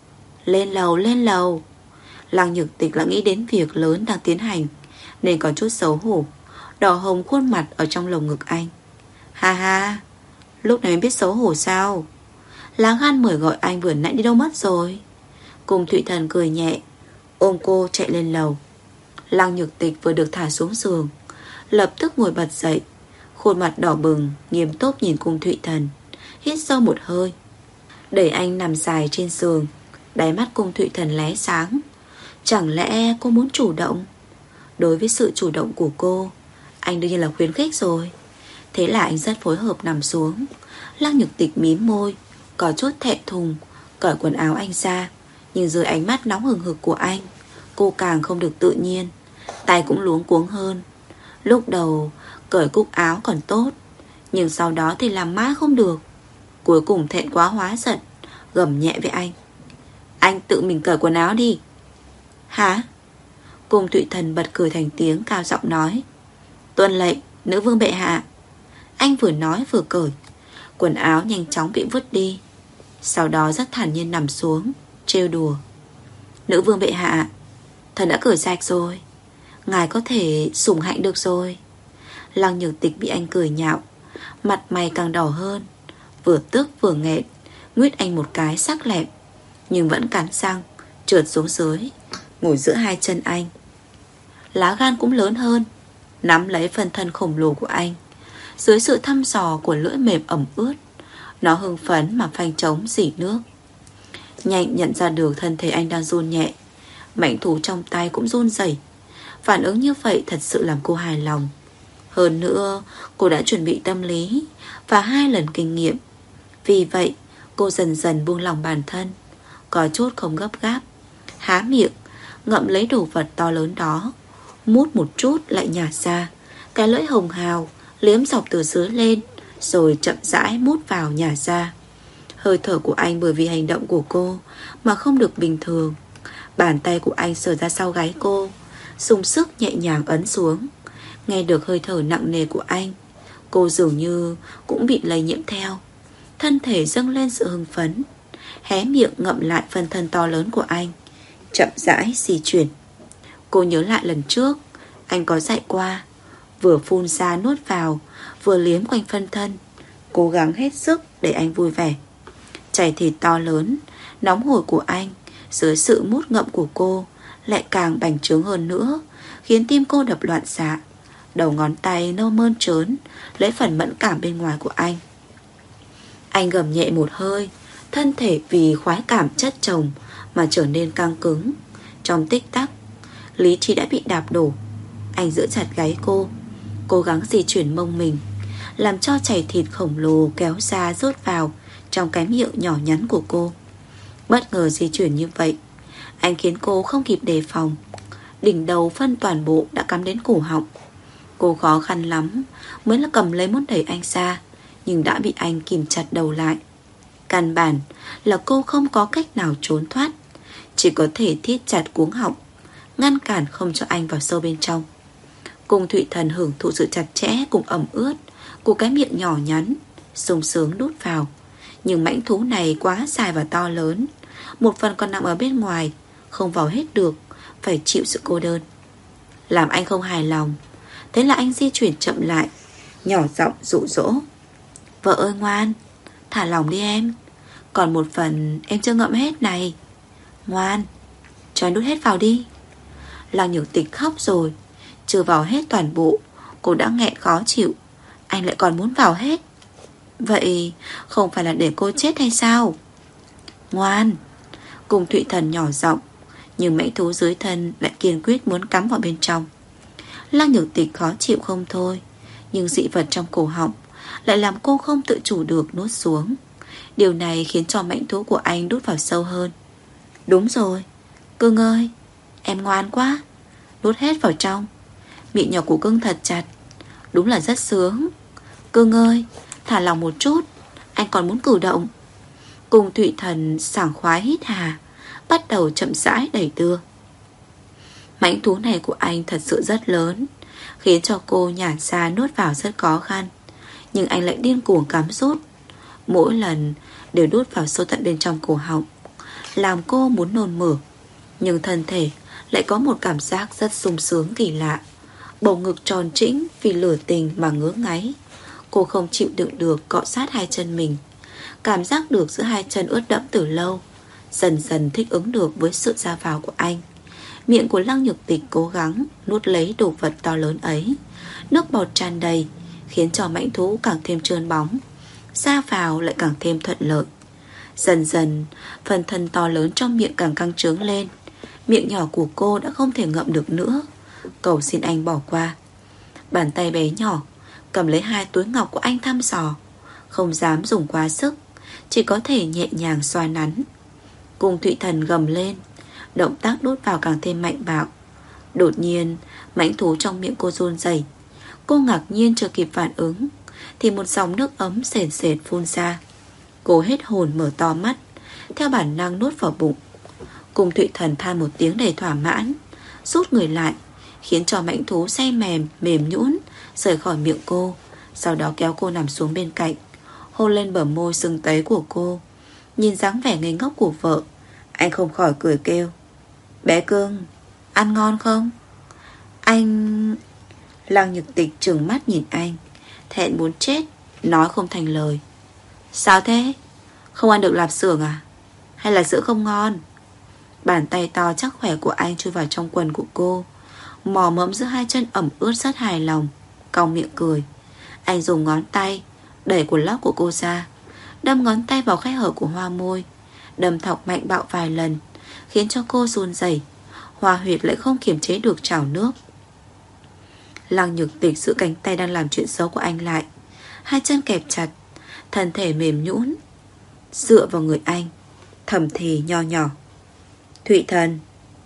Lên lầu, lên lầu. Lăng Nhược Tịch lại nghĩ đến việc lớn đang tiến hành, nên có chút xấu hổ, đỏ hồng khuôn mặt ở trong lồng ngực anh. Ha ha, lúc này em biết xấu hổ sao? Lá gan mời gọi anh vừa nãy đi đâu mất rồi? Cùng Thụy Thần cười nhẹ, ôm cô chạy lên lầu. Lăng Nhược Tịch vừa được thả xuống giường, lập tức ngồi bật dậy, khuôn mặt đỏ bừng, nghiêm túc nhìn Cung Thụy Thần, hít sâu một hơi, đẩy anh nằm dài trên giường. Đáy mắt Cung Thụy Thần lóe sáng. Chẳng lẽ cô muốn chủ động? Đối với sự chủ động của cô, anh đương nhiên là khuyến khích rồi. Thế là anh rất phối hợp nằm xuống. Lăng Nhược Tịch mím môi, có chút thẹn thùng, cởi quần áo anh ra. Nhưng dưới ánh mắt nóng hừng hực của anh, cô càng không được tự nhiên, tay cũng luống cuống hơn. Lúc đầu cởi cúc áo còn tốt, nhưng sau đó thì làm mãi không được. Cuối cùng thẹn quá hóa giận, gầm nhẹ với anh: anh tự mình cởi quần áo đi. Hả? Cung Thụy Thần bật cười thành tiếng, cao giọng nói: tuân lệnh nữ vương bệ hạ. Anh vừa nói vừa cởi, quần áo nhanh chóng bị vứt đi. Sau đó rất thản nhiên nằm xuống, trêu đùa: nữ vương bệ hạ, thần đã cởi sạch rồi, ngài có thể sủng hạnh được rồi. Lăng Nhược Tịch bị anh cười nhạo, mặt mày càng đỏ hơn, vừa tức vừa nghẹn, nguyết anh một cái sắc lẹm, nhưng vẫn cắn răng trượt xuống dưới, ngồi giữa hai chân anh. Lá gan cũng lớn hơn, nắm lấy phần thân khổng lồ của anh. Dưới sự thăm dò của lưỡi mềm ẩm ướt, nó hưng phấn mà phanh trống dỉ nước. Nhanh nhận ra được thân thể anh đang run nhẹ, mảnh thú trong tay cũng run rẩy. Phản ứng như vậy thật sự làm cô hài lòng. Hơn nữa, cô đã chuẩn bị tâm lý và hai lần kinh nghiệm. Vì vậy, cô dần dần buông lỏng bản thân, có chút không gấp gáp, há miệng ngậm lấy đồ vật to lớn đó, mút một chút lại nhả ra. Cái lưỡi hồng hào liếm dọc từ dưới lên, rồi chậm rãi mút vào nhả ra. Hơi thở của anh bởi vì hành động của cô mà không được bình thường. Bàn tay của anh sờ ra sau gáy cô, dùng sức nhẹ nhàng ấn xuống. Nghe được hơi thở nặng nề của anh, cô dường như cũng bị lây nhiễm theo, thân thể dâng lên sự hưng phấn, hé miệng ngậm lại phần thân to lớn của anh, chậm rãi di chuyển. Cô nhớ lại lần trước anh có dạy qua, vừa phun ra nuốt vào, vừa liếm quanh phân thân, cố gắng hết sức để anh vui vẻ. Chảy thịt to lớn, nóng hổi của anh dưới sự mút ngậm của cô lại càng bành trướng hơn nữa, khiến tim cô đập loạn xạ. Đầu ngón tay nâu mơn trớn lấy phần mẫn cảm bên ngoài của anh. Anh gầm nhẹ một hơi, thân thể vì khoái cảm chất chồng mà trở nên căng cứng. Trong tích tắc, lý trí đã bị đạp đổ. Anh giữ chặt gáy cô, cố gắng di chuyển mông mình, làm cho chảy thịt khổng lồ kéo ra rốt vào trong cái miệng nhỏ nhắn của cô. Bất ngờ di chuyển như vậy, anh khiến cô không kịp đề phòng. Đỉnh đầu phân toàn bộ đã cắm đến cổ họng. Cô khó khăn lắm mới là cầm lấy muốn đẩy anh ra, nhưng đã bị anh kìm chặt đầu lại. Căn bản là cô không có cách nào trốn thoát, chỉ có thể thiết chặt cuống họng, ngăn cản không cho anh vào sâu bên trong. Cung Thụy Thần hưởng thụ sự chặt chẽ cùng ẩm ướt của cái miệng nhỏ nhắn, sung sướng đút vào. Nhưng mãnh thú này quá dài và to lớn, một phần còn nằm ở bên ngoài, không vào hết được, phải chịu sự cô đơn, làm anh không hài lòng. Thế là anh di chuyển chậm lại, nhỏ giọng dụ dỗ: vợ ơi ngoan, thả lỏng đi em, còn một phần em chưa ngậm hết này. Ngoan, cho anh đút hết vào đi. Lăng Nhược Tịch khóc rồi, chưa vào hết toàn bộ, cô đã nghẹn khó chịu, anh lại còn muốn vào hết. Vậy không phải là để cô chết hay sao? Ngoan. Cùng Thụy Thần nhỏ giọng, nhưng mãnh thú dưới thân lại kiên quyết muốn cắm vào bên trong. Lăng Nhược Tịch khó chịu không thôi, nhưng dị vật trong cổ họng lại làm cô không tự chủ được nuốt xuống. Điều này khiến cho mãnh thú của anh đút vào sâu hơn. Đúng rồi, Cưng ơi, em ngoan quá. Đút hết vào trong. Miệng nhỏ của Cưng thật chặt. Đúng là rất sướng. Cưng ơi, thả lòng một chút, anh còn muốn cử động. Cung Thụy Thần sảng khoái hít hà, bắt đầu chậm rãi đẩy đưa. Mãnh thú này của anh thật sự rất lớn, khiến cho cô nhả ra nuốt vào rất khó khăn. Nhưng anh lại điên cuồng cắm rút. Mỗi lần đều đút vào sâu tận bên trong cổ họng, làm cô muốn nôn mửa. Nhưng thân thể lại có một cảm giác rất sung sướng kỳ lạ. Bầu ngực tròn trĩnh vì lửa tình mà ngứa ngáy. Cô không chịu đựng được cọ sát hai chân mình. Cảm giác được giữa hai chân ướt đẫm từ lâu, dần dần thích ứng được với sự ra vào của anh. Miệng của Lăng Nhược Tịch cố gắng nuốt lấy đồ vật to lớn ấy. Nước bọt tràn đầy, khiến cho mãnh thú càng thêm trơn bóng, ra vào lại càng thêm thuận lợi. Dần dần, phần thân to lớn trong miệng càng căng trướng lên. Miệng nhỏ của cô đã không thể ngậm được nữa. Cầu xin anh bỏ qua. Bàn tay bé nhỏ cầm lấy hai túi ngọc của anh thăm dò, không dám dùng quá sức, chỉ có thể nhẹ nhàng xoa nắn. Cung Thụy Thần gầm lên, động tác đút vào càng thêm mạnh bạo. Đột nhiên, mãnh thú trong miệng cô run rẩy. Cô ngạc nhiên chưa kịp phản ứng, thì một dòng nước ấm sền sệt phun ra. Cô hết hồn mở to mắt, theo bản năng nuốt vào bụng. Cung Thụy Thần than một tiếng đầy thỏa mãn, rút người lại, khiến cho mãnh thú say mềm, mềm nhũn rời khỏi miệng cô. Sau đó kéo cô nằm xuống bên cạnh, hôn lên bờ môi sưng tấy của cô. Nhìn dáng vẻ ngây ngốc của vợ, anh không khỏi cười kêu: Bé Cưng, ăn ngon không? Anh... Lăng Nhược Tịch trừng mắt nhìn anh, thẹn muốn chết, nói không thành lời. Sao thế? Không ăn được lạp xưởng à? Hay là sữa không ngon? Bàn tay to chắc khỏe của anh chui vào trong quần của cô, mò mẫm giữa hai chân ẩm ướt rất hài lòng, cong miệng cười. Anh dùng ngón tay đẩy quần lót của cô ra, đâm ngón tay vào khe hở của hoa môi, đâm thọc mạnh bạo vài lần, khiến cho cô run rẩy. Hoa huyệt lại không kiềm chế được trào nước. Lăng Nhược Tịch giữ cánh tay đang làm chuyện xấu của anh lại, hai chân kẹp chặt, thân thể mềm nhũn dựa vào người anh, thầm thì nho nhỏ: Thụy Thần,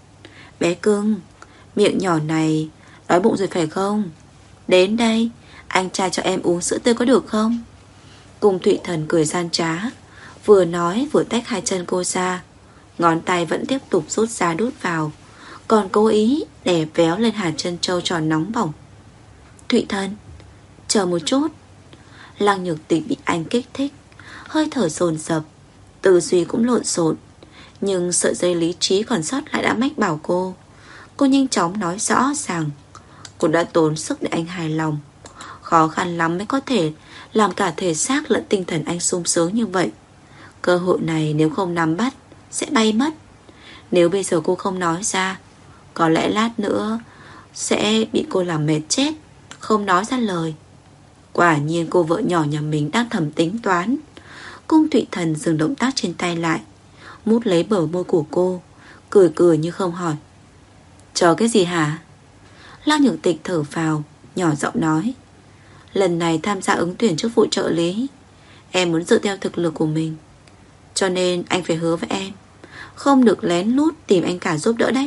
bé Cưng, miệng nhỏ này đói bụng rồi phải không? Đến đây, anh trai cho em uống sữa tươi có được không? Cung Thụy Thần cười gian trá, vừa nói vừa tách hai chân cô ra. Ngón tay vẫn tiếp tục rút ra đút vào, còn cố ý đè véo lên hạt chân trâu tròn nóng bỏng. Thụy Thần, chờ một chút. Lăng Nhược Tịch bị anh kích thích, hơi thở dồn dập, tư duy cũng lộn xộn. Nhưng sợi dây lý trí còn sót lại đã mách bảo cô. Cô nhanh chóng nói rõ ràng cô đã tốn sức để anh hài lòng. Khó khăn lắm mới có thể làm cả thể xác lẫn tinh thần anh sung sướng như vậy. Cơ hội này nếu không nắm bắt sẽ bay mất. Nếu bây giờ cô không nói ra, có lẽ lát nữa sẽ bị cô làm mệt chết, không nói ra lời. Quả nhiên cô vợ nhỏ nhà mình đang thầm tính toán. Cung Thụy Thần dừng động tác trên tay lại, mút lấy bờ môi của cô, cười cười như không hỏi: Chờ cái gì hả? Lăng Nhược Tịch thở phào, nhỏ giọng nói: Lần này tham gia ứng tuyển chức vụ trợ lý, em muốn dựa theo thực lực của mình, cho nên anh phải hứa với em không được lén lút tìm anh cả giúp đỡ đấy.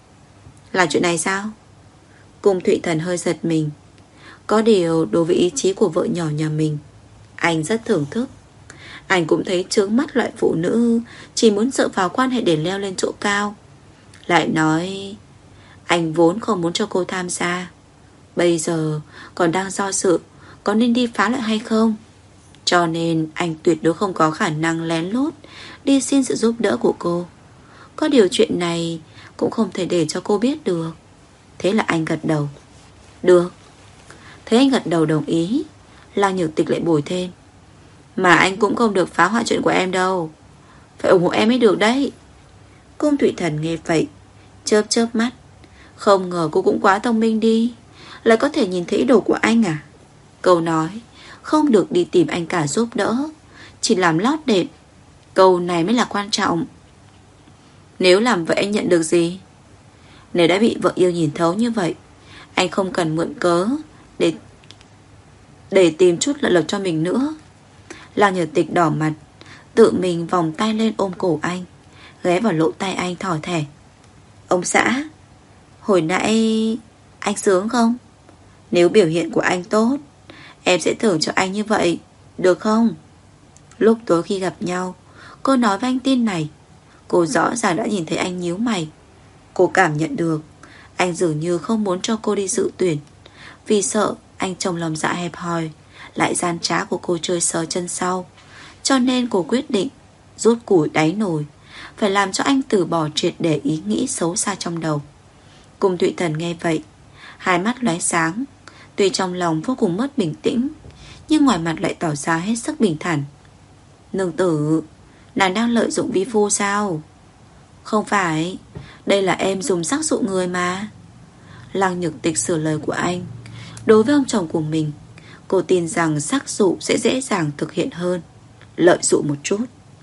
Là chuyện này sao? Cung Thụy Thần hơi giật mình. Có điều đối với ý chí của vợ nhỏ nhà mình, anh rất thưởng thức. Anh cũng thấy chướng mắt loại phụ nữ chỉ muốn dựa vào quan hệ để leo lên chỗ cao. Lại nói anh vốn không muốn cho cô tham gia, bây giờ còn đang do dự có nên đi phá lại hay không. Cho nên anh tuyệt đối không có khả năng lén lút đi xin sự giúp đỡ của cô. Có điều chuyện này cũng không thể để cho cô biết được. Thế là anh gật đầu: Được. Thấy anh gật đầu đồng ý, Lăng Nhược Tịch lại bồi thêm: Mà anh cũng không được phá hoại chuyện của em đâu, phải ủng hộ em mới được đấy. Cung Thụy Thần nghe vậy chớp chớp mắt. Không ngờ cô cũng quá thông minh đi, lại có thể nhìn thấy ý đồ của anh à. Câu nói không được đi tìm anh cả giúp đỡ chỉ làm lót đệm, câu này mới là quan trọng. Nếu làm vậy anh nhận được gì? Nếu đã bị vợ yêu nhìn thấu như vậy, anh không cần mượn cớ Để Để tìm chút lợi lực cho mình nữa. Lăng Nhược Tịch đỏ mặt, tự mình vòng tay lên ôm cổ anh, ghé vào lỗ tai anh thỏ thẻ. Ông xã, hồi nãy anh sướng không? Nếu biểu hiện của anh tốt, em sẽ thưởng cho anh như vậy, được không? Lúc tối khi gặp nhau, cô nói với anh tin này. Cô rõ ràng đã nhìn thấy anh nhíu mày. Cô cảm nhận được anh dường như không muốn cho cô đi dự tuyển, vì sợ anh trong lòng dạ hẹp hòi lại gian trá của cô chơi sờ chân sau. Cho nên cô quyết định rút củi đáy nồi, phải làm cho anh từ bỏ triệt để ý nghĩ xấu xa trong đầu. Cung Thụy Thần nghe vậy, hai mắt lóe sáng. Tuy trong lòng vô cùng mất bình tĩnh, nhưng ngoài mặt lại tỏ ra hết sức bình thản. Nương tử, nàng đang lợi dụng vi phu sao? Không phải, đây là em dùng sắc dụ người mà. Lăng Nhược Tịch sửa lời của anh. Đối với ông chồng của mình, cô tin rằng sắc dụ sẽ dễ dàng thực hiện hơn lợi dụng một chút.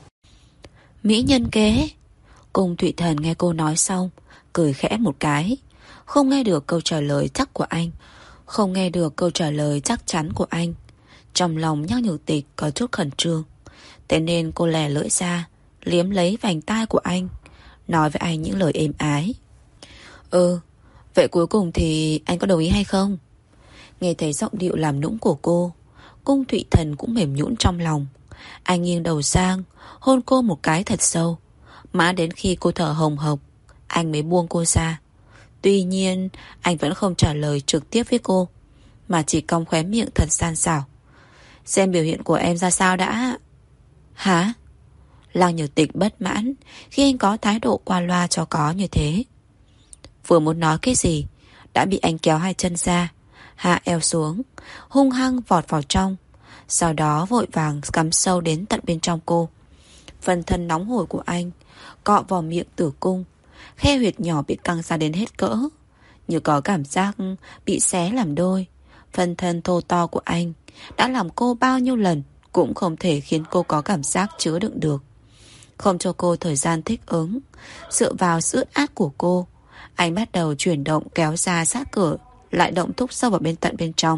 Mỹ nhân kế. Cung Thụy Thần nghe cô nói xong, cười khẽ một cái. Không nghe được câu trả lời chắc của anh, không nghe được câu trả lời chắc chắn của anh. Trong lòng Lăng Nhược Tịch có chút khẩn trương, thế nên cô lè lưỡi ra, liếm lấy vành tai của anh, nói với anh những lời êm ái. Ừ, vậy cuối cùng thì anh có đồng ý hay không? Nghe thấy giọng điệu làm nũng của cô, Cung Thụy Thần cũng mềm nhũn trong lòng. Anh nghiêng đầu sang, hôn cô một cái thật sâu. Mãi đến khi cô thở hồng hộc, anh mới buông cô ra. Tuy nhiên, anh vẫn không trả lời trực tiếp với cô, mà chỉ cong khóe miệng thật gian xảo. Xem biểu hiện của em ra sao đã. Hả? Lăng Nhược Tịch bất mãn khi anh có thái độ qua loa cho có như thế. Vừa muốn nói cái gì, đã bị anh kéo hai chân ra, hạ eo xuống, hung hăng vọt vào trong. Sau đó vội vàng cắm sâu đến tận bên trong cô. Phần thân nóng hổi của anh cọ vào miệng tử cung, khe huyệt nhỏ bị căng ra đến hết cỡ, như có cảm giác bị xé làm đôi. Phần thân thô to của anh đã làm cô bao nhiêu lần cũng không thể khiến cô có cảm giác chứa đựng được. Không cho cô thời gian thích ứng, dựa vào sự ướt át của cô, anh bắt đầu chuyển động kéo ra sát cửa, lại động thúc sâu vào bên tận bên trong.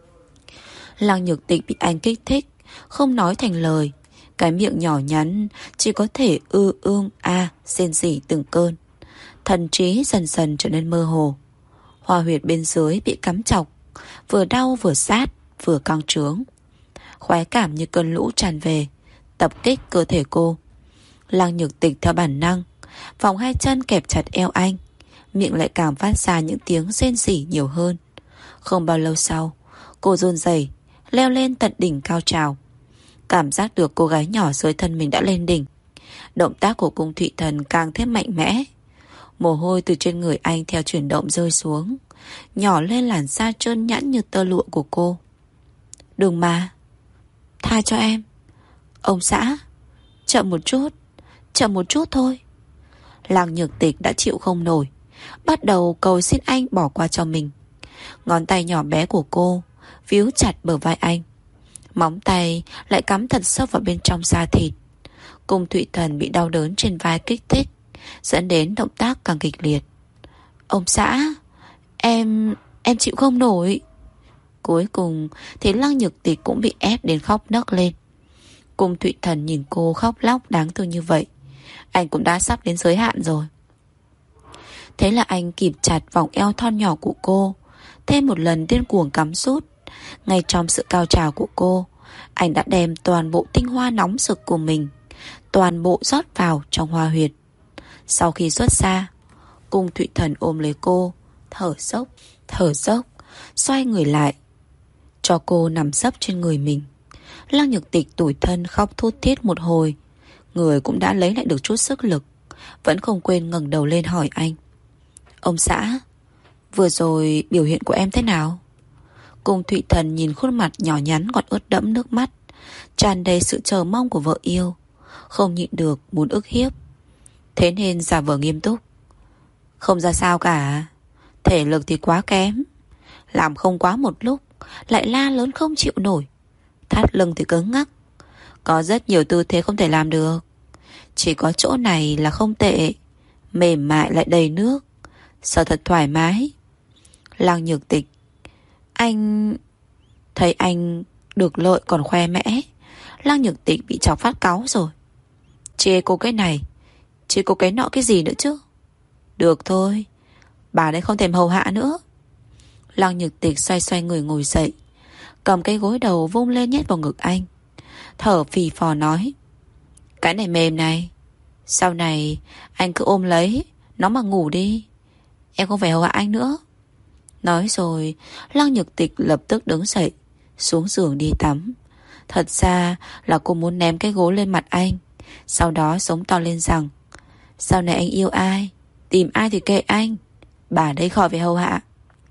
Lăng Nhược Tịch bị anh kích thích, không nói thành lời. Cái miệng nhỏ nhắn chỉ có thể ư ương a rên rỉ từng cơn. Thần trí dần dần trở nên mơ hồ. Hoa huyệt bên dưới bị cắm chọc, vừa đau vừa sát, vừa căng trướng. Khoái cảm như cơn lũ tràn về, tập kích cơ thể cô. Lăng Nhược Tịch theo bản năng vòng hai chân kẹp chặt eo anh, miệng lại càng phát ra những tiếng rên rỉ nhiều hơn. Không bao lâu sau, cô run rẩy leo lên tận đỉnh cao trào. Cảm giác được cô gái nhỏ dưới thân mình đã lên đỉnh. Động tác của Cung Thụy Thần càng thêm mạnh mẽ. Mồ hôi từ trên người anh theo chuyển động rơi xuống, nhỏ lên làn da trơn nhẵn như tơ lụa của cô. Đừng mà, tha cho em. Ông xã, chậm một chút, chậm một chút thôi. Lăng Nhược Tịch đã chịu không nổi, bắt đầu cầu xin anh bỏ qua cho mình. Ngón tay nhỏ bé của cô víu chặt bờ vai anh, móng tay lại cắm thật sâu vào bên trong da thịt. Cung Thụy Thần bị đau đớn trên vai kích thích, dẫn đến động tác càng kịch liệt. Ông xã, em... em chịu không nổi. Cuối cùng thì Lăng Nhược Tịch cũng bị ép đến khóc nấc lên. Cung Thụy Thần nhìn cô khóc lóc đáng thương như vậy, anh cũng đã sắp đến giới hạn rồi. Thế là anh kịp chặt vòng eo thon nhỏ của cô, thêm một lần điên cuồng cắm sút. Ngay trong sự cao trào của cô, anh đã đem toàn bộ tinh hoa nóng sực của mình toàn bộ rót vào trong hoa huyệt. Sau khi xuất ra, Cung Thụy Thần ôm lấy cô, thở dốc, thở dốc, xoay người lại, cho cô nằm sấp trên người mình. Lăng Nhược Tịch tủi thân khóc thút thít một hồi, người cũng đã lấy lại được chút sức lực, vẫn không quên ngẩng đầu lên hỏi anh. Ông xã, vừa rồi biểu hiện của em thế nào? Cung Thụy Thần nhìn khuôn mặt nhỏ nhắn còn ướt đẫm nước mắt, tràn đầy sự chờ mong của vợ yêu, không nhịn được muốn ức hiếp, thế nên giả vờ nghiêm túc. Không ra sao cả, thể lực thì quá kém, làm không quá một lúc lại la lớn không chịu nổi, thắt lưng thì cứng ngắc, có rất nhiều tư thế không thể làm được, chỉ có chỗ này là không tệ, mềm mại lại đầy nước, sợ thật thoải mái. Lăng Nhược Tịch, anh... Thấy anh được lợi còn khoe mẽ, Lăng Nhược Tịch bị chọc phát cáu rồi. Chê cô cái này, chê cô cái nọ cái gì nữa chứ. Được thôi, bà đấy không thèm hầu hạ nữa. Lăng Nhược Tịch xoay xoay người ngồi dậy, cầm cái gối đầu vung lên nhét vào ngực anh, thở phì phò nói: Cái này mềm này, sau này anh cứ ôm lấy nó mà ngủ đi, em không phải hầu hạ anh nữa. Nói rồi Lăng Nhược Tịch lập tức đứng dậy, xuống giường đi tắm. Thật ra là cô muốn ném cái gối lên mặt anh, sau đó sống to lên rằng: Sau này anh yêu ai, tìm ai thì kệ anh, bà đây khỏi phải hầu hạ.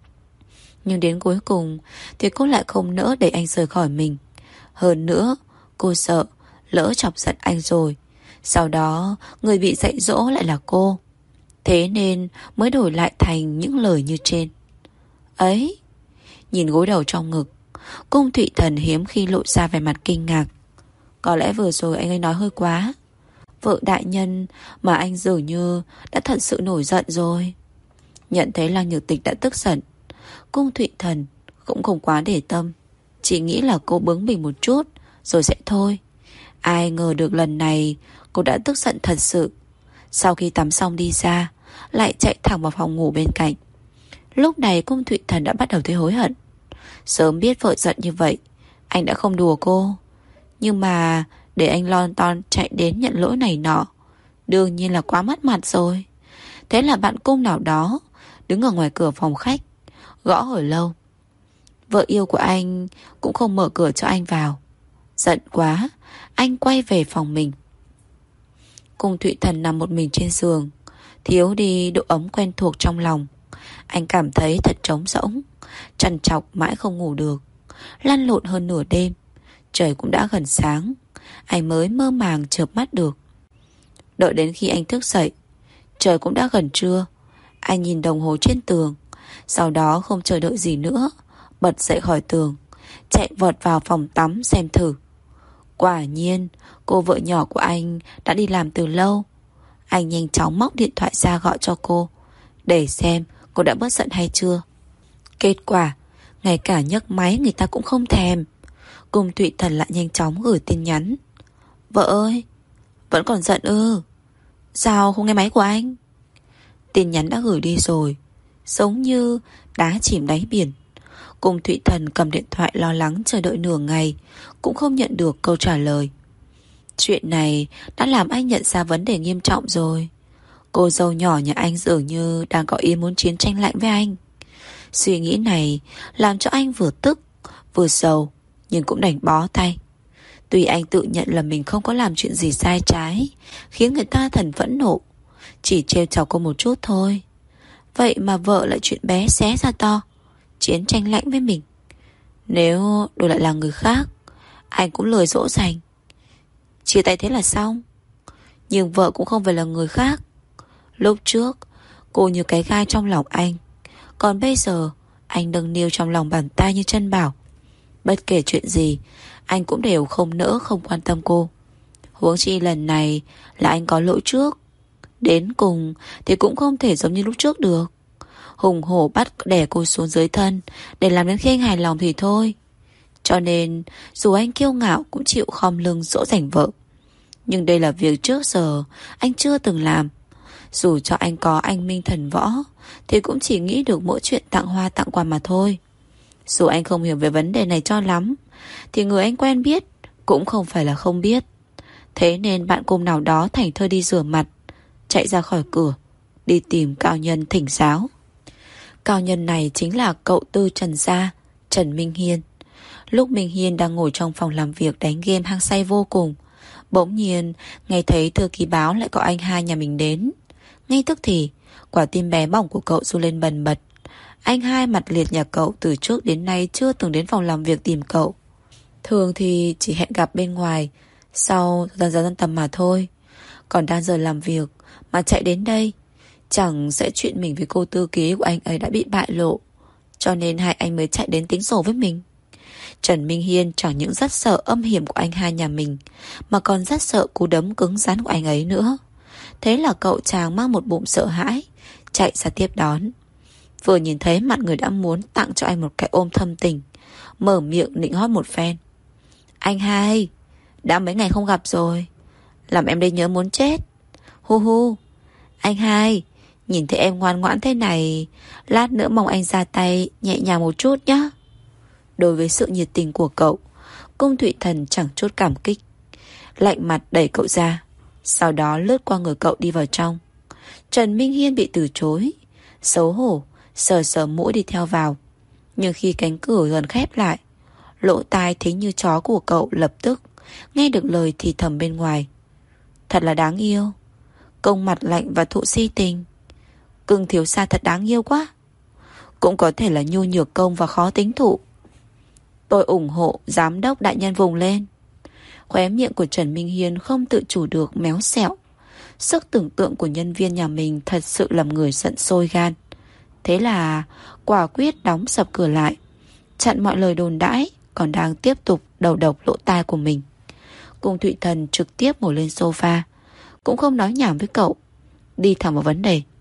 Nhưng đến cuối cùng thì cô lại không nỡ để anh rời khỏi mình. Hơn nữa cô sợ lỡ chọc giận anh rồi, sau đó người bị dạy dỗ lại là cô. Thế nên mới đổi lại thành những lời như trên. Ấy, nhìn gối đầu trong ngực, Cung Thụy Thần hiếm khi lộ ra vẻ mặt kinh ngạc. Có lẽ vừa rồi anh ấy nói hơi quá. Vợ đại nhân mà anh dường như đã thật sự nổi giận rồi. Nhận thấy Lăng Nhược Tịch đã tức giận, Cung Thụy Thần cũng không quá để tâm, chỉ nghĩ là cô bướng bỉnh một chút rồi sẽ thôi. Ai ngờ được lần này cô đã tức giận thật sự. Sau khi tắm xong đi ra, lại chạy thẳng vào phòng ngủ bên cạnh. Lúc này Cung Thụy Thần đã bắt đầu thấy hối hận. Sớm biết vợ giận như vậy, anh đã không đùa cô. Nhưng mà để anh lon ton chạy đến nhận lỗi này nọ, đương nhiên là quá mất mặt rồi. Thế là bạn Cung nào đó đứng ở ngoài cửa phòng khách, gõ hồi lâu. Vợ yêu của anh cũng không mở cửa cho anh vào. Giận quá, anh quay về phòng mình. Cung Thụy Thần nằm một mình trên giường, thiếu đi độ ấm quen thuộc trong lòng. Anh cảm thấy thật trống rỗng, trằn trọc mãi không ngủ được. Lăn lộn hơn nửa đêm, trời cũng đã gần sáng, anh mới mơ màng chợp mắt được. Đợi đến khi anh thức dậy, trời cũng đã gần trưa. Anh nhìn đồng hồ trên tường, sau đó không chờ đợi gì nữa, bật dậy khỏi tường, chạy vọt vào phòng tắm xem thử. Quả nhiên cô vợ nhỏ của anh đã đi làm từ lâu. Anh nhanh chóng móc điện thoại ra gọi cho cô, để xem cô đã bớt giận hay chưa. Kết quả ngay cả nhấc máy người ta cũng không thèm. Cung Thụy Thần lại nhanh chóng gửi tin nhắn: Vợ ơi, vẫn còn giận ư? Sao không nghe máy của anh? Tin nhắn đã gửi đi rồi, giống như đá chìm đáy biển. Cung Thụy Thần cầm điện thoại lo lắng chờ đợi nửa ngày, cũng không nhận được câu trả lời. Chuyện này đã làm anh nhận ra vấn đề nghiêm trọng rồi. Cô dâu nhỏ nhà anh dường như đang có ý muốn chiến tranh lạnh với anh. Suy nghĩ này làm cho anh vừa tức vừa sầu, nhưng cũng đành bó tay. Tuy anh tự nhận là mình không có làm chuyện gì sai trái khiến người ta thần phẫn nộ, chỉ trêu chọc cô một chút thôi. Vậy mà vợ lại chuyện bé xé ra to, chiến tranh lạnh với mình. Nếu đổi lại là người khác, anh cũng lười dỗ dành, chia tay thế là xong. Nhưng vợ cũng không phải là người khác. Lúc trước cô như cái gai trong lòng anh, còn bây giờ anh nâng niu trong lòng bàn tay như chân bảo. Bất kể chuyện gì, anh cũng đều không nỡ không quan tâm cô. Huống chi lần này là anh có lỗi trước, đến cùng thì cũng không thể giống như lúc trước được. Hùng hổ bắt đè cô xuống dưới thân để làm đến khi anh hài lòng thì thôi. Cho nên dù anh kiêu ngạo cũng chịu khom lưng dỗ dành vợ. Nhưng đây là việc trước giờ anh chưa từng làm. Dù cho anh có anh minh thần võ thì cũng chỉ nghĩ được mỗi chuyện tặng hoa tặng quà mà thôi. Dù anh không hiểu về vấn đề này cho lắm, thì người anh quen biết cũng không phải là không biết. Thế nên bạn cùng nào đó thảnh thơi đi rửa mặt, chạy ra khỏi cửa, đi tìm cao nhân thỉnh giáo. Cao nhân này chính là cậu tư Trần gia, Trần Minh Hiên. Lúc Minh Hiên đang ngồi trong phòng làm việc đánh game hăng say vô cùng, bỗng nhiên nghe thấy thư ký báo lại có anh hai nhà mình đến. Ngay tức thì quả tim bé bỏng của cậu run lên bần bật. Anh hai mặt liệt nhà cậu từ trước đến nay chưa từng đến phòng làm việc tìm cậu. Thường thì chỉ hẹn gặp bên ngoài sau giờ gian tầm mà thôi. Còn đang giờ làm việc mà chạy đến đây, chẳng sẽ chuyện mình với cô thư ký của anh ấy đã bị bại lộ, cho nên hai anh mới chạy đến tính sổ với mình. Trần Minh Hiên chẳng những rất sợ âm hiểm của anh hai nhà mình, mà còn rất sợ cú đấm cứng rắn của anh ấy nữa. Thế là cậu chàng mang một bụng sợ hãi chạy ra tiếp đón. Vừa nhìn thấy mặt người đã muốn tặng cho anh một cái ôm thâm tình, mở miệng nịnh hót một phen. Anh hai, đã mấy ngày không gặp rồi, làm em đây nhớ muốn chết. Hu hu. Anh hai, nhìn thấy em ngoan ngoãn thế này, lát nữa mong anh ra tay nhẹ nhàng một chút nhé. Đối với sự nhiệt tình của cậu, Cung Thụy Thần chẳng chút cảm kích, lạnh mặt đẩy cậu ra, sau đó lướt qua người cậu đi vào trong. Trần Minh Hiên bị từ chối, xấu hổ sờ sờ mũi đi theo vào. Nhưng khi cánh cửa gần khép lại, lỗ tai thính như chó của cậu lập tức nghe được lời thì thầm bên ngoài. Thật là đáng yêu. Công mặt lạnh và thụ si tình. Cưng thiếu gia thật đáng yêu quá. Cũng có thể là nhu nhược công và khó tính thụ. Tôi ủng hộ giám đốc đại nhân vùng lên. Khóe miệng của Trần Minh Hiên không tự chủ được méo xẹo. Sức tưởng tượng của nhân viên nhà mình thật sự làm người giận sôi gan. Thế là quả quyết đóng sập cửa lại, chặn mọi lời đồn đãi còn đang tiếp tục đầu độc lỗ tai của mình. Cung Thụy Thần trực tiếp ngồi lên sofa, cũng không nói nhảm với cậu, đi thẳng vào vấn đề.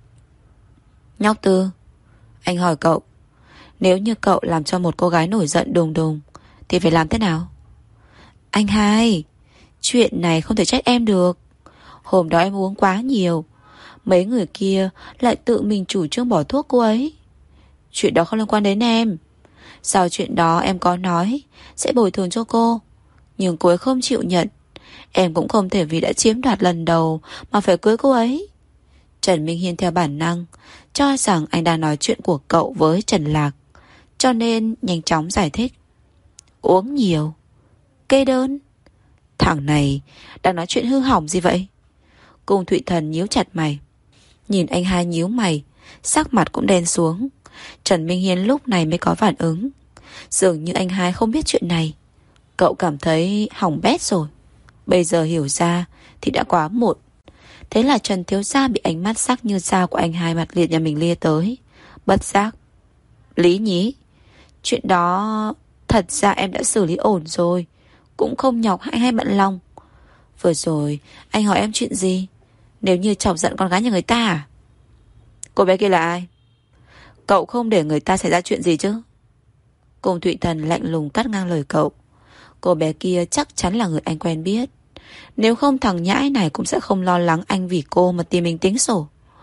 Nhóc Tư, anh hỏi cậu, nếu như cậu làm cho một cô gái nổi giận đùng đùng thì phải làm thế nào? Anh hai, chuyện này không thể trách em được. Hôm đó em uống quá nhiều, mấy người kia lại tự mình chủ trương bỏ thuốc cô ấy. Chuyện đó không liên quan đến em. Sau chuyện đó em có nói sẽ bồi thường cho cô, nhưng cô ấy không chịu nhận. Em cũng không thể vì đã chiếm đoạt lần đầu mà phải cưới cô ấy. Trần Minh Hiên theo bản năng cho rằng anh đang nói chuyện của cậu với Trần Lạc, cho nên nhanh chóng giải thích. Uống nhiều, kê đơn. Thằng này đang nói chuyện hư hỏng gì vậy? Cung Thụy Thần nhíu chặt mày. Nhìn anh hai nhíu mày, sắc mặt cũng đen xuống. Trần Minh Hiên lúc này mới có phản ứng. Dường như anh hai không biết chuyện này. Cậu cảm thấy hỏng bét rồi. Bây giờ hiểu ra thì đã quá muộn. Thế là Trần thiếu gia bị ánh mắt sắc như dao của anh hai mặt liệt nhà mình lia tới. Bất giác. Lý nhí, chuyện đó thật ra em đã xử lý ổn rồi, cũng không nhọc anh hai bận lòng. Vừa rồi anh hỏi em chuyện gì? Nếu như chọc giận con gái nhà người ta à? Cô bé kia là ai? Cậu không để người ta xảy ra chuyện gì chứ? Cung Thụy Thần lạnh lùng cắt ngang lời cậu. Cô bé kia chắc chắn là người anh quen biết. Nếu không thằng nhãi này cũng sẽ không lo lắng anh vì cô mà tìm mình tính sổ.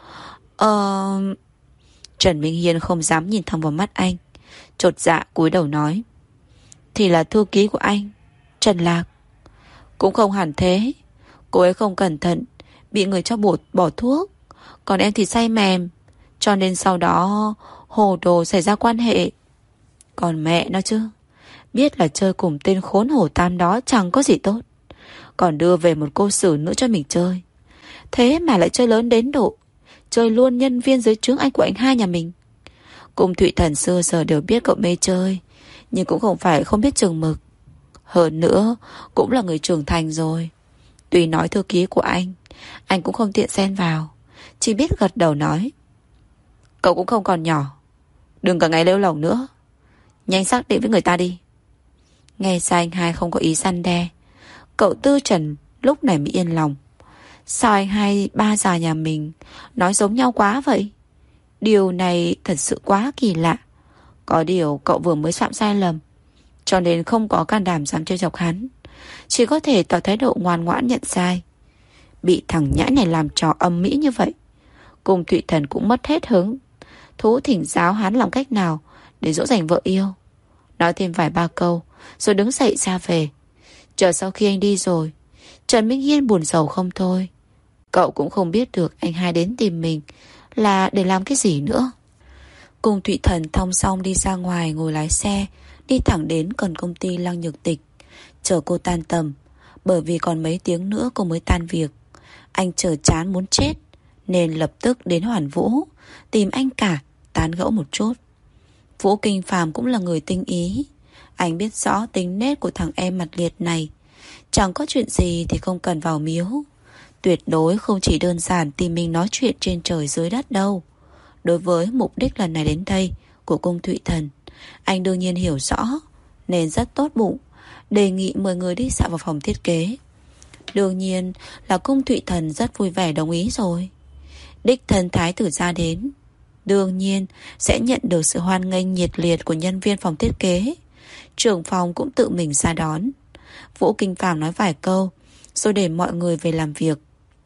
Ờ... Trần Minh Hiên không dám nhìn thẳng vào mắt anh, chột dạ cúi đầu nói. Thì là thư ký của anh, Trần Lạc. Cũng không hẳn thế. Cô ấy không cẩn thận, bị người cho bột bỏ thuốc. Còn em thì say mềm, cho nên sau đó hồ đồ xảy ra quan hệ. Còn mẹ nó chứ, biết là chơi cùng tên khốn hổ tam đó chẳng có gì tốt, còn đưa về một cô xử nữa cho mình chơi. Thế mà lại chơi lớn đến độ chơi luôn nhân viên dưới trướng anh của anh hai nhà mình. Cung Thụy Thần xưa giờ đều biết cậu mê chơi, nhưng cũng không phải không biết chừng mực. Hơn nữa cũng là người trưởng thành rồi. Tuy nói thư ký của anh, anh cũng không tiện xen vào, chỉ biết gật đầu nói. Cậu cũng không còn nhỏ, đừng cả ngày lêu lỏng nữa, nhanh xác định với người ta đi. Nghe ra anh hai không có ý răn đe, cậu Tư Trần lúc này mới yên lòng. Sao anh hai ba già nhà mình nói giống nhau quá vậy? Điều này thật sự quá kỳ lạ. Có điều cậu vừa mới phạm sai lầm, cho nên không có can đảm dám trêu chọc hắn, chỉ có thể tỏ thái độ ngoan ngoãn nhận sai. Bị thằng nhãi này làm trò âm mỹ như vậy, Cung Thụy Thần cũng mất hết hứng, thú thỉnh giáo hắn làm cách nào để dỗ dành vợ yêu. Nói thêm vài ba câu rồi đứng dậy ra về. Chờ sau khi anh đi rồi, Trần Minh Hiên buồn rầu không thôi. Cậu cũng không biết được anh hai đến tìm mình là để làm cái gì nữa. Cung Thụy Thần thong song đi ra ngoài ngồi lái xe, đi thẳng đến gần công ty Lăng Nhược Tịch, chờ cô tan tầm. Bởi vì còn mấy tiếng nữa cô mới tan việc, anh chờ chán muốn chết nên lập tức đến Hoàn Vũ tìm anh cả tán gẫu một chút. Vũ Kinh Phàm cũng là người tinh ý, anh biết rõ tính nết của thằng em mặt liệt này. Chẳng có chuyện gì thì không cần vào miếu, tuyệt đối không chỉ đơn giản tìm mình nói chuyện trên trời dưới đất đâu. Đối với mục đích lần này đến đây của Cung Thụy Thần, anh đương nhiên hiểu rõ, nên rất tốt bụng đề nghị mời người đi dạo vào phòng thiết kế. Đương nhiên là Cung Thụy Thần rất vui vẻ đồng ý rồi. Đích thân thái tử ra đến, đương nhiên sẽ nhận được sự hoan nghênh nhiệt liệt của nhân viên phòng thiết kế. Trưởng phòng cũng tự mình ra đón. Vũ Kinh Phàm nói vài câu, rồi để mọi người về làm việc.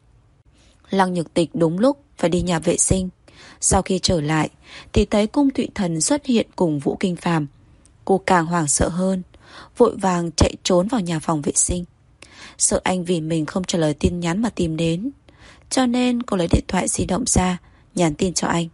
Lăng Nhược Tịch đúng lúc phải đi nhà vệ sinh. Sau khi trở lại thì thấy Cung Thụy Thần xuất hiện cùng Vũ Kinh Phàm. Cô càng hoảng sợ hơn, vội vàng chạy trốn vào nhà phòng vệ sinh. Sợ anh vì mình không trả lời tin nhắn mà tìm đến, cho nên cô lấy điện thoại di động ra, nhắn tin cho anh.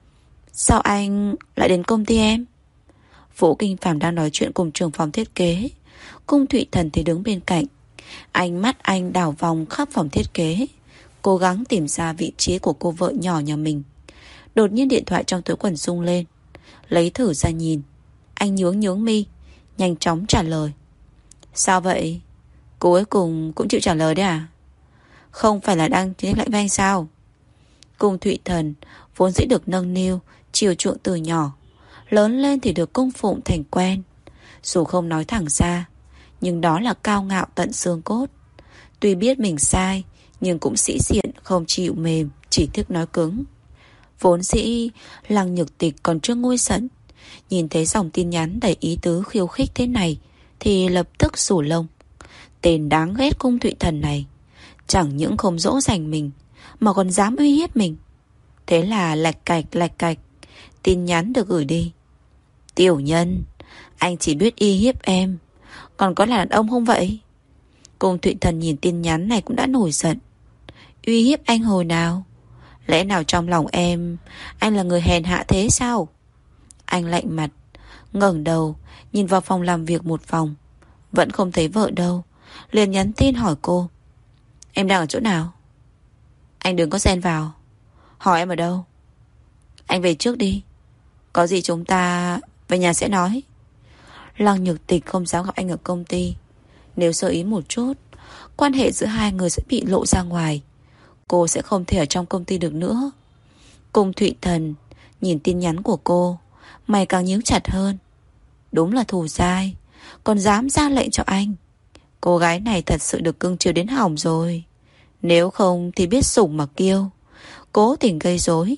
Sao anh lại đến công ty em? Vũ Kinh Phàm đang nói chuyện cùng trưởng phòng thiết kế. Cung Thụy Thần thì đứng bên cạnh. Ánh mắt anh đảo vòng khắp phòng thiết kế, cố gắng tìm ra vị trí của cô vợ nhỏ nhà mình. Đột nhiên điện thoại trong túi quần rung lên. Lấy thử ra nhìn. Anh nhướng nhướng mi, nhanh chóng trả lời. Sao vậy? Cuối cùng cũng chịu trả lời đấy à? Không phải là đang nhắc lại với anh sao? Cung Thụy Thần vốn dĩ được nâng niu, chiều chuộng từ nhỏ, lớn lên thì được cung phụng thành quen. Dù không nói thẳng ra, nhưng đó là cao ngạo tận xương cốt. Tuy biết mình sai, nhưng cũng sĩ diện, không chịu mềm, chỉ thích nói cứng. Vốn dĩ Lăng Nhược Tịch còn chưa nguôi giận, nhìn thấy dòng tin nhắn đầy ý tứ khiêu khích thế này thì lập tức rủ lông. Tên đáng ghét Cung Thụy Thần này chẳng những không dỗ dành mình mà còn dám uy hiếp mình. Thế là lạch cạch lạch cạch, tin nhắn được gửi đi. Tiểu nhân, anh chỉ biết uy hiếp em, còn có là đàn ông không vậy? Cung Thụy Thần nhìn tin nhắn này cũng đã nổi giận. Uy hiếp anh hồi nào? Lẽ nào trong lòng em anh là người hèn hạ thế sao? Anh lạnh mặt, ngẩng đầu nhìn vào phòng làm việc một vòng, vẫn không thấy vợ đâu, liền nhắn tin hỏi cô. Em đang ở chỗ nào? Anh đừng có xen vào. Hỏi em ở đâu? Anh về trước đi, có gì chúng ta về nhà sẽ nói. Lăng Nhược Tịch không dám gặp anh ở công ty. Nếu sơ ý một chút, quan hệ giữa hai người sẽ bị lộ ra ngoài. Cô sẽ không thể ở trong công ty được nữa. Cung Thụy Thần nhìn tin nhắn của cô, mày càng nhíu chặt hơn. Đúng là thù dai, còn dám ra lệnh cho anh. Cô gái này thật sự được cưng chiều đến hỏng rồi. Nếu không thì biết sủng mà kiêu, cố tình gây rối.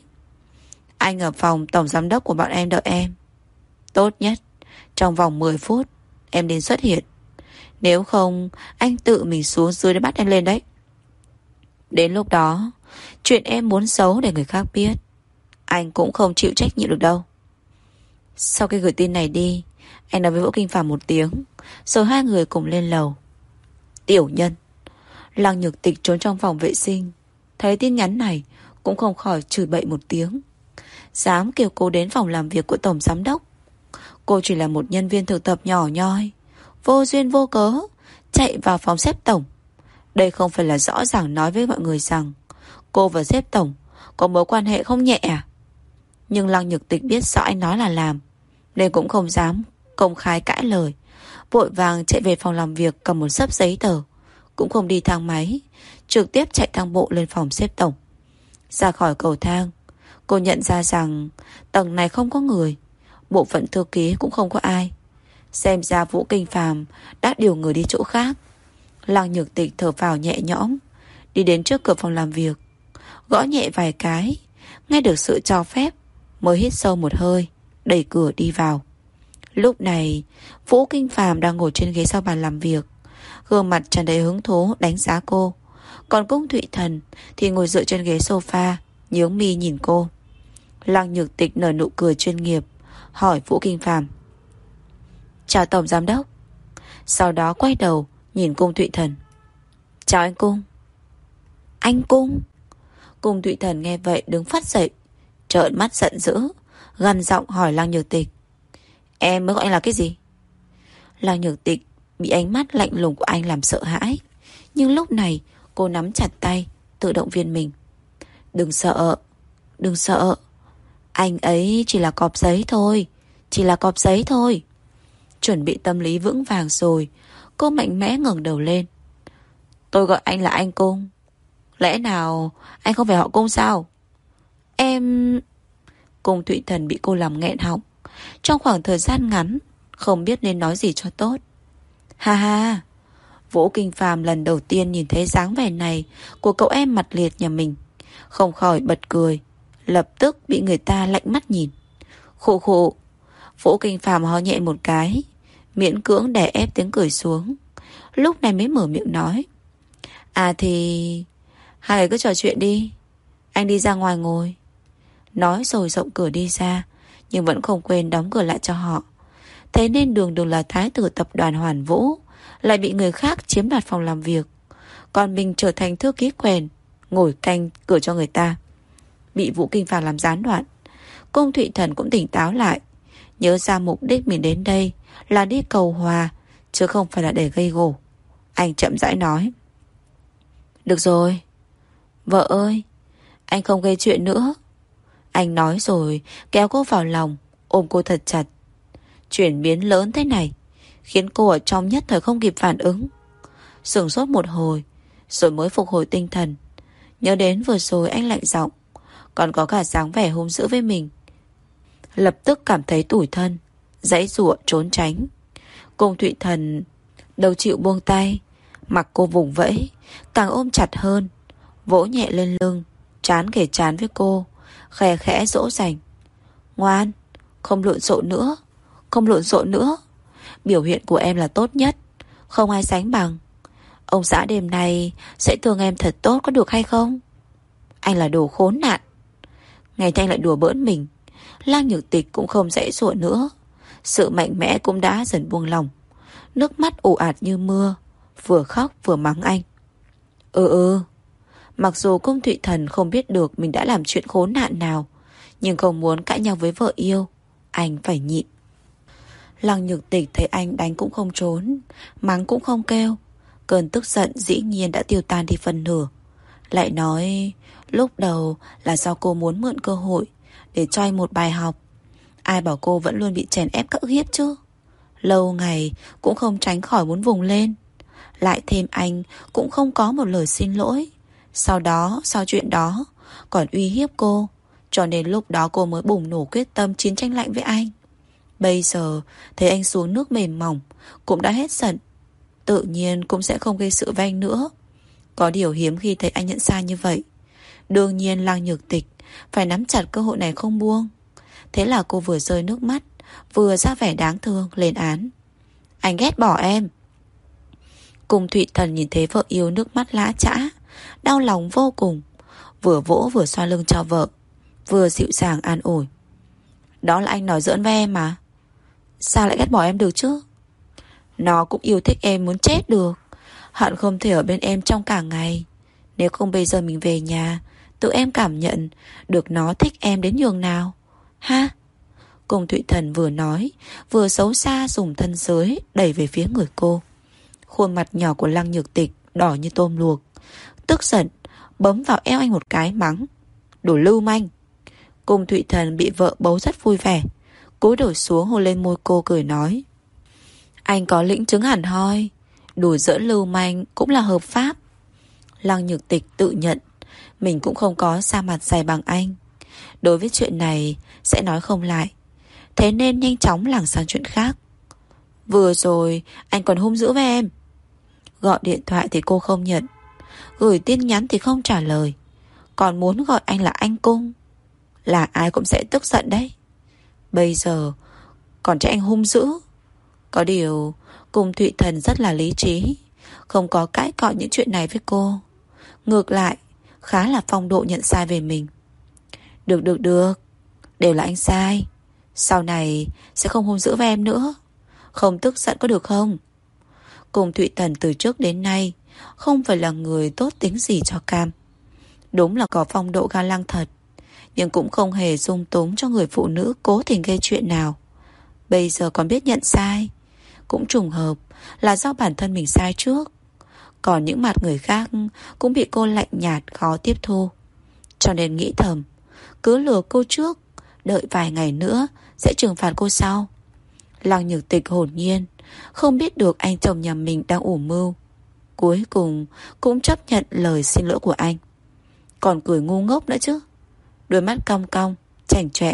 Anh ở phòng tổng giám đốc của bọn em đợi em. Tốt nhất trong vòng mười phút em đến xuất hiện. Nếu không anh tự mình xuống dưới để bắt em lên đấy. Đến lúc đó chuyện em muốn giấu để người khác biết, anh cũng không chịu trách nhiệm được đâu. Sau khi gửi tin này đi, anh nói với Vũ Kinh Phàm một tiếng, rồi hai người cùng lên lầu. Tiểu nhân. Lăng Nhược Tịch trốn trong phòng vệ sinh, thấy tin nhắn này cũng không khỏi chửi bậy một tiếng. Dám kêu cô đến phòng làm việc của tổng giám đốc. Cô chỉ là một nhân viên thực tập nhỏ nhoi, vô duyên vô cớ chạy vào phòng sếp tổng. Đây không phải là rõ ràng nói với mọi người rằng cô và sếp tổng có mối quan hệ không nhẹ à? Nhưng Lăng Nhược Tịch biết rõ anh nói là làm, nên cũng không dám công khai cãi lời, vội vàng chạy về phòng làm việc cầm một xấp giấy tờ, cũng không đi thang máy, trực tiếp chạy thang bộ lên phòng sếp tổng. Ra khỏi cầu thang, cô nhận ra rằng tầng này không có người, bộ phận thư ký cũng không có ai. Xem ra Vũ Kinh Phàm đã điều người đi chỗ khác. Lăng Nhược Tịch thở phào nhẹ nhõm, đi đến trước cửa phòng làm việc, gõ nhẹ vài cái, nghe được sự cho phép mới hít sâu một hơi, đẩy cửa đi vào. Lúc này Vũ Kinh Phàm đang ngồi trên ghế sau bàn làm việc, gương mặt tràn đầy hứng thú đánh giá cô. Còn Cung Thụy Thần thì ngồi dựa trên ghế sofa, nhướng mi nhìn cô. Lăng Nhược Tịch nở nụ cười chuyên nghiệp, hỏi Vũ Kinh Phàm: Chào tổng giám đốc. Sau đó quay đầu nhìn Cung Thụy Thần: Chào anh Cung. Anh Cung? Cung Thụy Thần nghe vậy đứng phát dậy, trợn mắt giận dữ, gằn giọng hỏi Lăng Nhược Tịch: Em mới gọi anh là cái gì? Lăng Nhược Tịch bị ánh mắt lạnh lùng của anh làm sợ hãi, nhưng lúc này cô nắm chặt tay, tự động viên mình: Đừng sợ, đừng sợ. Anh ấy chỉ là cọp giấy thôi, chỉ là cọp giấy thôi. Chuẩn bị tâm lý vững vàng rồi, cô mạnh mẽ ngẩng đầu lên: Tôi gọi anh là anh Cung, lẽ nào anh không phải họ Cung sao? Em... Cung Thụy Thần bị cô làm nghẹn họng, trong khoảng thời gian ngắn không biết nên nói gì cho tốt. Ha ha. Vũ Kinh Phàm lần đầu tiên nhìn thấy dáng vẻ này của cậu em mặt liệt nhà mình, không khỏi bật cười, lập tức bị người ta lạnh mắt nhìn. Khụ khụ. Vũ Kinh Phàm ho nhẹ một cái, miễn cưỡng đè ép tiếng cười xuống, lúc này mới mở miệng nói: À thì hai người cứ trò chuyện đi, anh đi ra ngoài ngồi. Nói rồi rộng cửa đi ra, nhưng vẫn không quên đóng cửa lại cho họ. Thế nên đường đường là thái tử tập đoàn Hoàn Vũ lại bị người khác chiếm đoạt phòng làm việc, còn mình trở thành thư ký quèn, ngồi canh cửa cho người ta. Bị Vũ Kinh Phàm làm gián đoạn, Cung Thụy Thần cũng tỉnh táo lại, nhớ ra mục đích mình đến đây là đi cầu hòa, chứ không phải là để gây gổ. Anh chậm rãi nói: Được rồi, vợ ơi, anh không gây chuyện nữa. Anh nói rồi kéo cô vào lòng, ôm cô thật chặt. Chuyển biến lớn thế này khiến cô ở trong nhất thời không kịp phản ứng, sửng sốt một hồi rồi mới phục hồi tinh thần. Nhớ đến vừa rồi anh lạnh giọng, còn có cả dáng vẻ hung dữ với mình, lập tức cảm thấy tủi thân, giãy giụa trốn tránh. Cung Thụy Thần đâu chịu buông tay, mặc cô vùng vẫy, càng ôm chặt hơn, vỗ nhẹ lên lưng, trán kề trán với cô, khẽ khẽ dỗ dành: Ngoan, không lộn xộn nữa, không lộn xộn nữa. Biểu hiện của em là tốt nhất, không ai sánh bằng. Ông xã đêm nay sẽ thương em thật tốt, có được hay không? Anh là đồ khốn nạn. Ngày thanh lại đùa bỡn mình. Lang Nhược Tịch cũng không dãy dụa nữa, sự mạnh mẽ cũng đã dần buông lỏng. Nước mắt ồ ạt như mưa, vừa khóc vừa mắng anh. Ừ ừ Mặc dù Cung Thụy Thần không biết được mình đã làm chuyện khốn nạn nào, nhưng không muốn cãi nhau với vợ yêu, anh phải nhịn. Lăng Nhược Tịch thấy anh đánh cũng không trốn, mắng cũng không kêu, cơn tức giận dĩ nhiên đã tiêu tan đi phần nửa. Lại nói lúc đầu là do cô muốn mượn cơ hội để cho anh một bài học. Ai bảo cô vẫn luôn bị chèn ép các hiếp chứ. Lâu ngày cũng không tránh khỏi muốn vùng lên. Lại thêm anh cũng không có một lời xin lỗi. Sau đó, sau chuyện đó còn uy hiếp cô, cho nên lúc đó cô mới bùng nổ quyết tâm chiến tranh lạnh với anh. Bây giờ thấy anh xuống nước mềm mỏng, cũng đã hết giận, tự nhiên cũng sẽ không gây sự với anh nữa. Có điều hiếm khi thấy anh nhận sai như vậy. Đương nhiên Lăng Nhược Tịch phải nắm chặt cơ hội này không buông. Thế là cô vừa rơi nước mắt, vừa ra vẻ đáng thương lên án: Anh ghét bỏ em. Cung Thụy Thần nhìn thấy vợ yêu nước mắt lã chã, đau lòng vô cùng, vừa vỗ vừa xoa lưng cho vợ, vừa dịu dàng an ủi: Đó là anh nói giỡn với em mà, sao lại ghét bỏ em được chứ? Nó cũng yêu thích em muốn chết được, hận không thể ở bên em trong cả ngày. Nếu không bây giờ mình về nhà, tự em cảm nhận được nó thích em đến nhường nào. Ha? Cung Thụy Thần vừa nói, vừa xấu xa dùng thân dưới đẩy về phía người cô. Khuôn mặt nhỏ của Lăng Nhược Tịch đỏ như tôm luộc, tức giận bấm vào eo anh một cái mắng: Đồ lưu manh. Cung Thụy Thần bị vợ bấu rất vui vẻ, cúi đầu xuống hôn lên môi cô cười nói: Anh có lĩnh chứng hẳn hoi, đùa giỡn lưu manh cũng là hợp pháp. Lăng Nhược Tịch tự nhận mình cũng không có da mặt dày bằng anh, đối với chuyện này sẽ nói không lại, thế nên nhanh chóng lảng sang chuyện khác. Vừa rồi anh còn hung dữ với em. Gọi điện thoại thì cô không nhận, gửi tin nhắn thì không trả lời, còn muốn gọi anh là anh Cung. Là ai cũng sẽ tức giận đấy. Bây giờ còn cho anh hung dữ. Có điều Cung Thụy Thần rất là lý trí, không có cãi cọ những chuyện này với cô. Ngược lại khá là phong độ nhận sai về mình. Được được được, đều là anh sai, sau này sẽ không hung dữ với em nữa, không tức giận có được không? Cung Thụy Thần từ trước đến nay không phải là người tốt tính gì cho cam. Đúng là có phong độ ga lăng thật, nhưng cũng không hề dung túng cho người phụ nữ cố tình gây chuyện nào. Bây giờ còn biết nhận sai, cũng trùng hợp là do bản thân mình sai trước. Còn những mặt người khác cũng bị cô lạnh nhạt khó tiếp thu, cho nên nghĩ thầm cứ lừa cô trước, đợi vài ngày nữa sẽ trừng phạt cô sau. Lăng Nhược Tịch hồn nhiên không biết được anh chồng nhà mình đang ủ mưu, cuối cùng cũng chấp nhận lời xin lỗi của anh, còn cười ngu ngốc nữa chứ, đôi mắt cong cong chảnh chọe.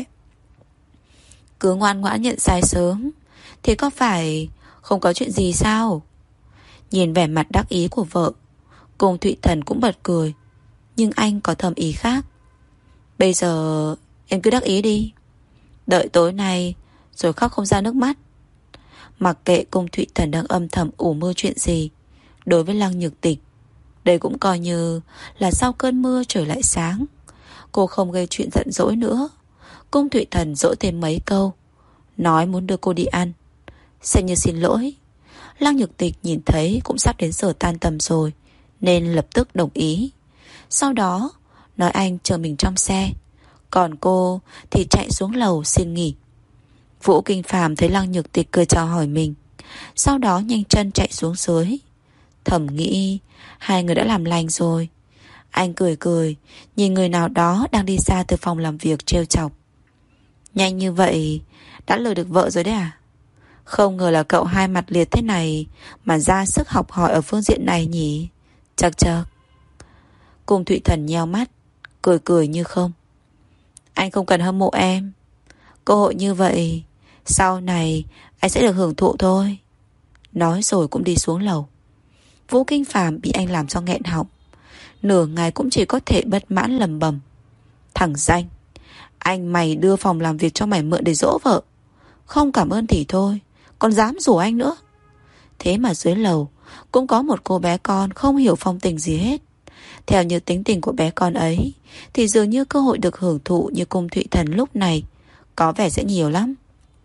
Cứ ngoan ngoãn nhận sai sớm thì có phải không có chuyện gì sao? Nhìn vẻ mặt đắc ý của vợ, Cung Thụy Thần cũng bật cười, nhưng anh có thầm ý khác. Bây giờ em cứ đắc ý đi, đợi tối nay rồi khóc không ra nước mắt. Mặc kệ Cung Thụy Thần đang âm thầm ủ mưu chuyện gì, đối với Lăng Nhược Tịch Đây cũng coi như là sau cơn mưa trời lại sáng. Cô không gây chuyện giận dỗi nữa. Cung Thụy Thần dỗ thêm mấy câu, nói muốn đưa cô đi ăn. Xem như xin lỗi. Lăng Nhược Tịch nhìn thấy cũng sắp đến giờ tan tầm rồi, nên lập tức đồng ý. Sau đó nói anh chờ mình trong xe, còn cô thì chạy xuống lầu xin nghỉ. Vũ Kinh Phàm thấy Lăng Nhược Tịch cười chào hỏi mình, sau đó nhanh chân chạy xuống dưới. Thầm nghĩ hai người đã làm lành rồi. Anh cười cười nhìn người nào đó đang đi ra từ phòng làm việc trêu chọc. Nhanh như vậy đã lừa được vợ rồi đấy à? Không ngờ là cậu hai mặt liệt thế này mà ra sức học hỏi ở phương diện này nhỉ. Chật chật. Cung Thụy Thần nheo mắt, cười cười như không. Anh không cần hâm mộ em. Cơ hội như vậy sau này anh sẽ được hưởng thụ thôi. Nói rồi cũng đi xuống lầu. Vũ Kinh Phàm bị anh làm cho nghẹn họng, nửa ngày cũng chỉ có thể bất mãn lầm bầm. Thằng danh, anh mày đưa phòng làm việc cho mày mượn để dỗ vợ, không cảm ơn thì thôi, còn dám rủ anh nữa. Thế mà dưới lầu cũng có một cô bé con không hiểu phong tình gì hết. Theo như tính tình của bé con ấy thì dường như cơ hội được hưởng thụ như Cung Thụy Thần lúc này có vẻ sẽ nhiều lắm.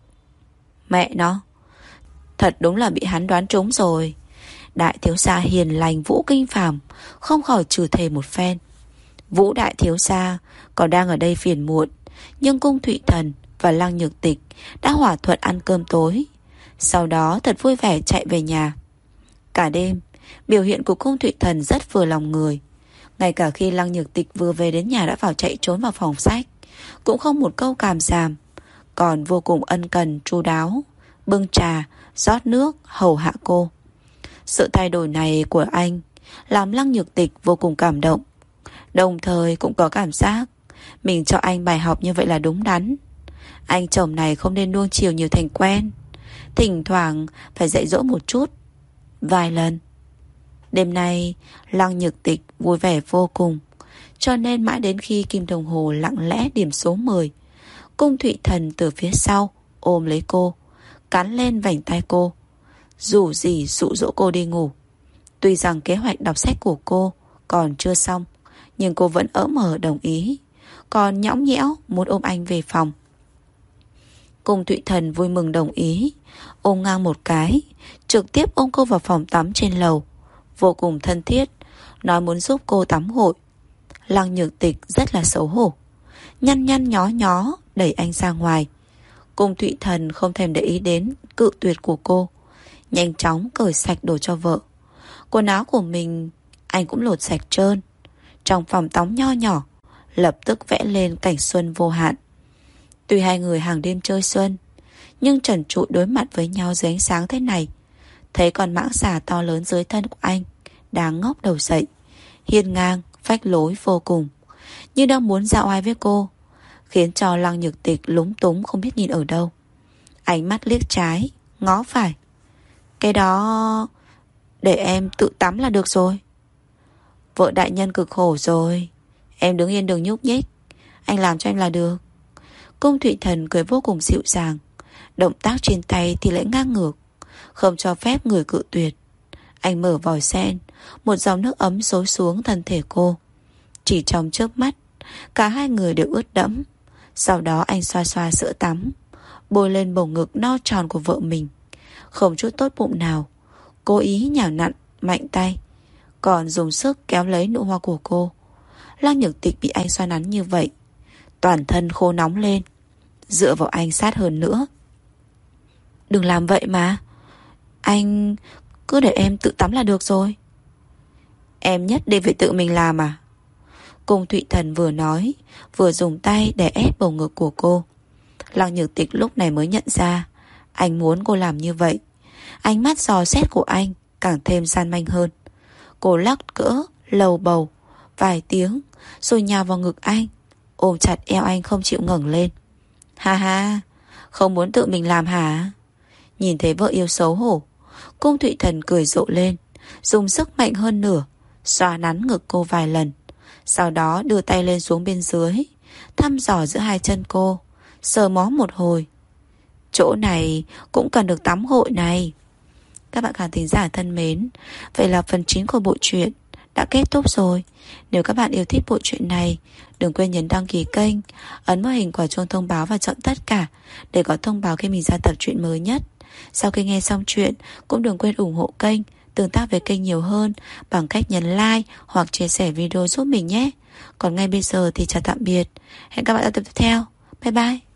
Mẹ nó, thật đúng là bị hắn đoán trúng rồi. Đại thiếu gia hiền lành Vũ Kinh Phàm không khỏi chửi thề một phen. Vũ đại thiếu gia còn đang ở đây phiền muộn, nhưng Cung Thụy Thần và Lăng Nhược Tịch đã hòa thuận ăn cơm tối, sau đó thật vui vẻ chạy về nhà. Cả đêm biểu hiện của Cung Thụy Thần rất vừa lòng người. Ngay cả khi Lăng Nhược Tịch vừa về đến nhà đã vào chạy trốn vào phòng sách, cũng không một câu càm ràm, còn vô cùng ân cần chu đáo, bưng trà, rót nước, hầu hạ cô. Sự thay đổi này của anh làm Lăng Nhược Tịch vô cùng cảm động, đồng thời cũng có cảm giác mình cho anh bài học như vậy là đúng đắn. Anh chồng này không nên nuông chiều nhiều thành quen, thỉnh thoảng phải dạy dỗ một chút, vài lần. Đêm nay Lăng Nhược Tịch vui vẻ vô cùng, cho nên mãi đến khi kim đồng hồ lặng lẽ điểm số mười, Cung Thụy Thần từ phía sau ôm lấy cô, cắn lên vành tai cô, dù gì dụ dỗ cô đi ngủ. Tuy rằng kế hoạch đọc sách của cô còn chưa xong, nhưng cô vẫn ỡm mở đồng ý, còn nhõng nhẽo muốn ôm anh về phòng. Cung Thụy Thần vui mừng đồng ý, ôm ngang một cái, trực tiếp ôm cô vào phòng tắm trên lầu, vô cùng thân thiết, nói muốn giúp cô tắm gội. Lăng Nhược Tịch rất là xấu hổ, nhăn nhăn nhó nhó đẩy anh ra ngoài. Cung Thụy Thần không thèm để ý đến cự tuyệt của cô, nhanh chóng cởi sạch đồ cho vợ. Quần áo của mình anh cũng lột sạch trơn. Trong phòng tắm nho nhỏ lập tức vẽ lên cảnh xuân vô hạn. Tuy hai người hàng đêm chơi xuân, nhưng trần trụi đối mặt với nhau dưới ánh sáng thế này, thấy con mãng xà to lớn dưới thân của anh đang ngóc đầu dậy, hiên ngang phách lối vô cùng, như đang muốn dạo ai với cô, khiến cho Lăng Nhược Tịch lúng túng không biết nhìn ở đâu. Ánh mắt liếc trái ngó phải. Cái đó để em tự tắm là được rồi. Vợ đại nhân cực khổ rồi, em đứng yên đừng nhúc nhích, anh làm cho em là được. Cung Thụy Thần cười vô cùng dịu dàng, động tác trên tay thì lại ngang ngược, không cho phép người cự tuyệt. Anh mở vòi sen, một dòng nước ấm xối xuống thân thể cô. Chỉ trong chớp mắt, cả hai người đều ướt đẫm. Sau đó anh xoa xoa sữa tắm, bôi lên bầu ngực no tròn của vợ mình, không chút tốt bụng nào, cố ý nhào nặn mạnh tay, còn dùng sức kéo lấy nụ hoa của cô. Lăng Nhược Tịch bị anh xoa nắn như vậy, toàn thân khô nóng lên, dựa vào anh sát hơn nữa. Đừng làm vậy mà, anh cứ để em tự tắm là được rồi. Em nhất định phải tự mình làm à? Cung Thụy Thần vừa nói vừa dùng tay để ép bầu ngực của cô. Lăng Nhược Tịch lúc này mới nhận ra anh muốn cô làm như vậy. Ánh mắt dò xét của anh càng thêm gian manh hơn. Cô lắc cỡ lầu bầu vài tiếng rồi nhào vào ngực anh, ôm chặt eo anh không chịu ngẩng lên. Ha ha, không muốn tự mình làm hả? Nhìn thấy vợ yêu xấu hổ, Cung Thụy Thần cười rộ lên, dùng sức mạnh hơn nửa xoa nắn ngực cô vài lần, sau đó đưa tay lên xuống bên dưới, thăm dò giữa hai chân cô, sờ mó một hồi. Chỗ này cũng cần được tắm gội này. Các bạn khán thính giả thân mến, vậy là phần chín của bộ truyện đã kết thúc rồi. Nếu các bạn yêu thích bộ truyện này, đừng quên nhấn đăng ký kênh, ấn vào hình quả chuông thông báo và chọn tất cả để có thông báo khi mình ra tập truyện mới nhất. Sau khi nghe xong chuyện, cũng đừng quên ủng hộ kênh, tương tác với kênh nhiều hơn bằng cách nhấn like hoặc chia sẻ video giúp mình nhé. Còn ngay bây giờ thì chào tạm biệt. Hẹn các bạn ở tập tiếp theo. Bye bye.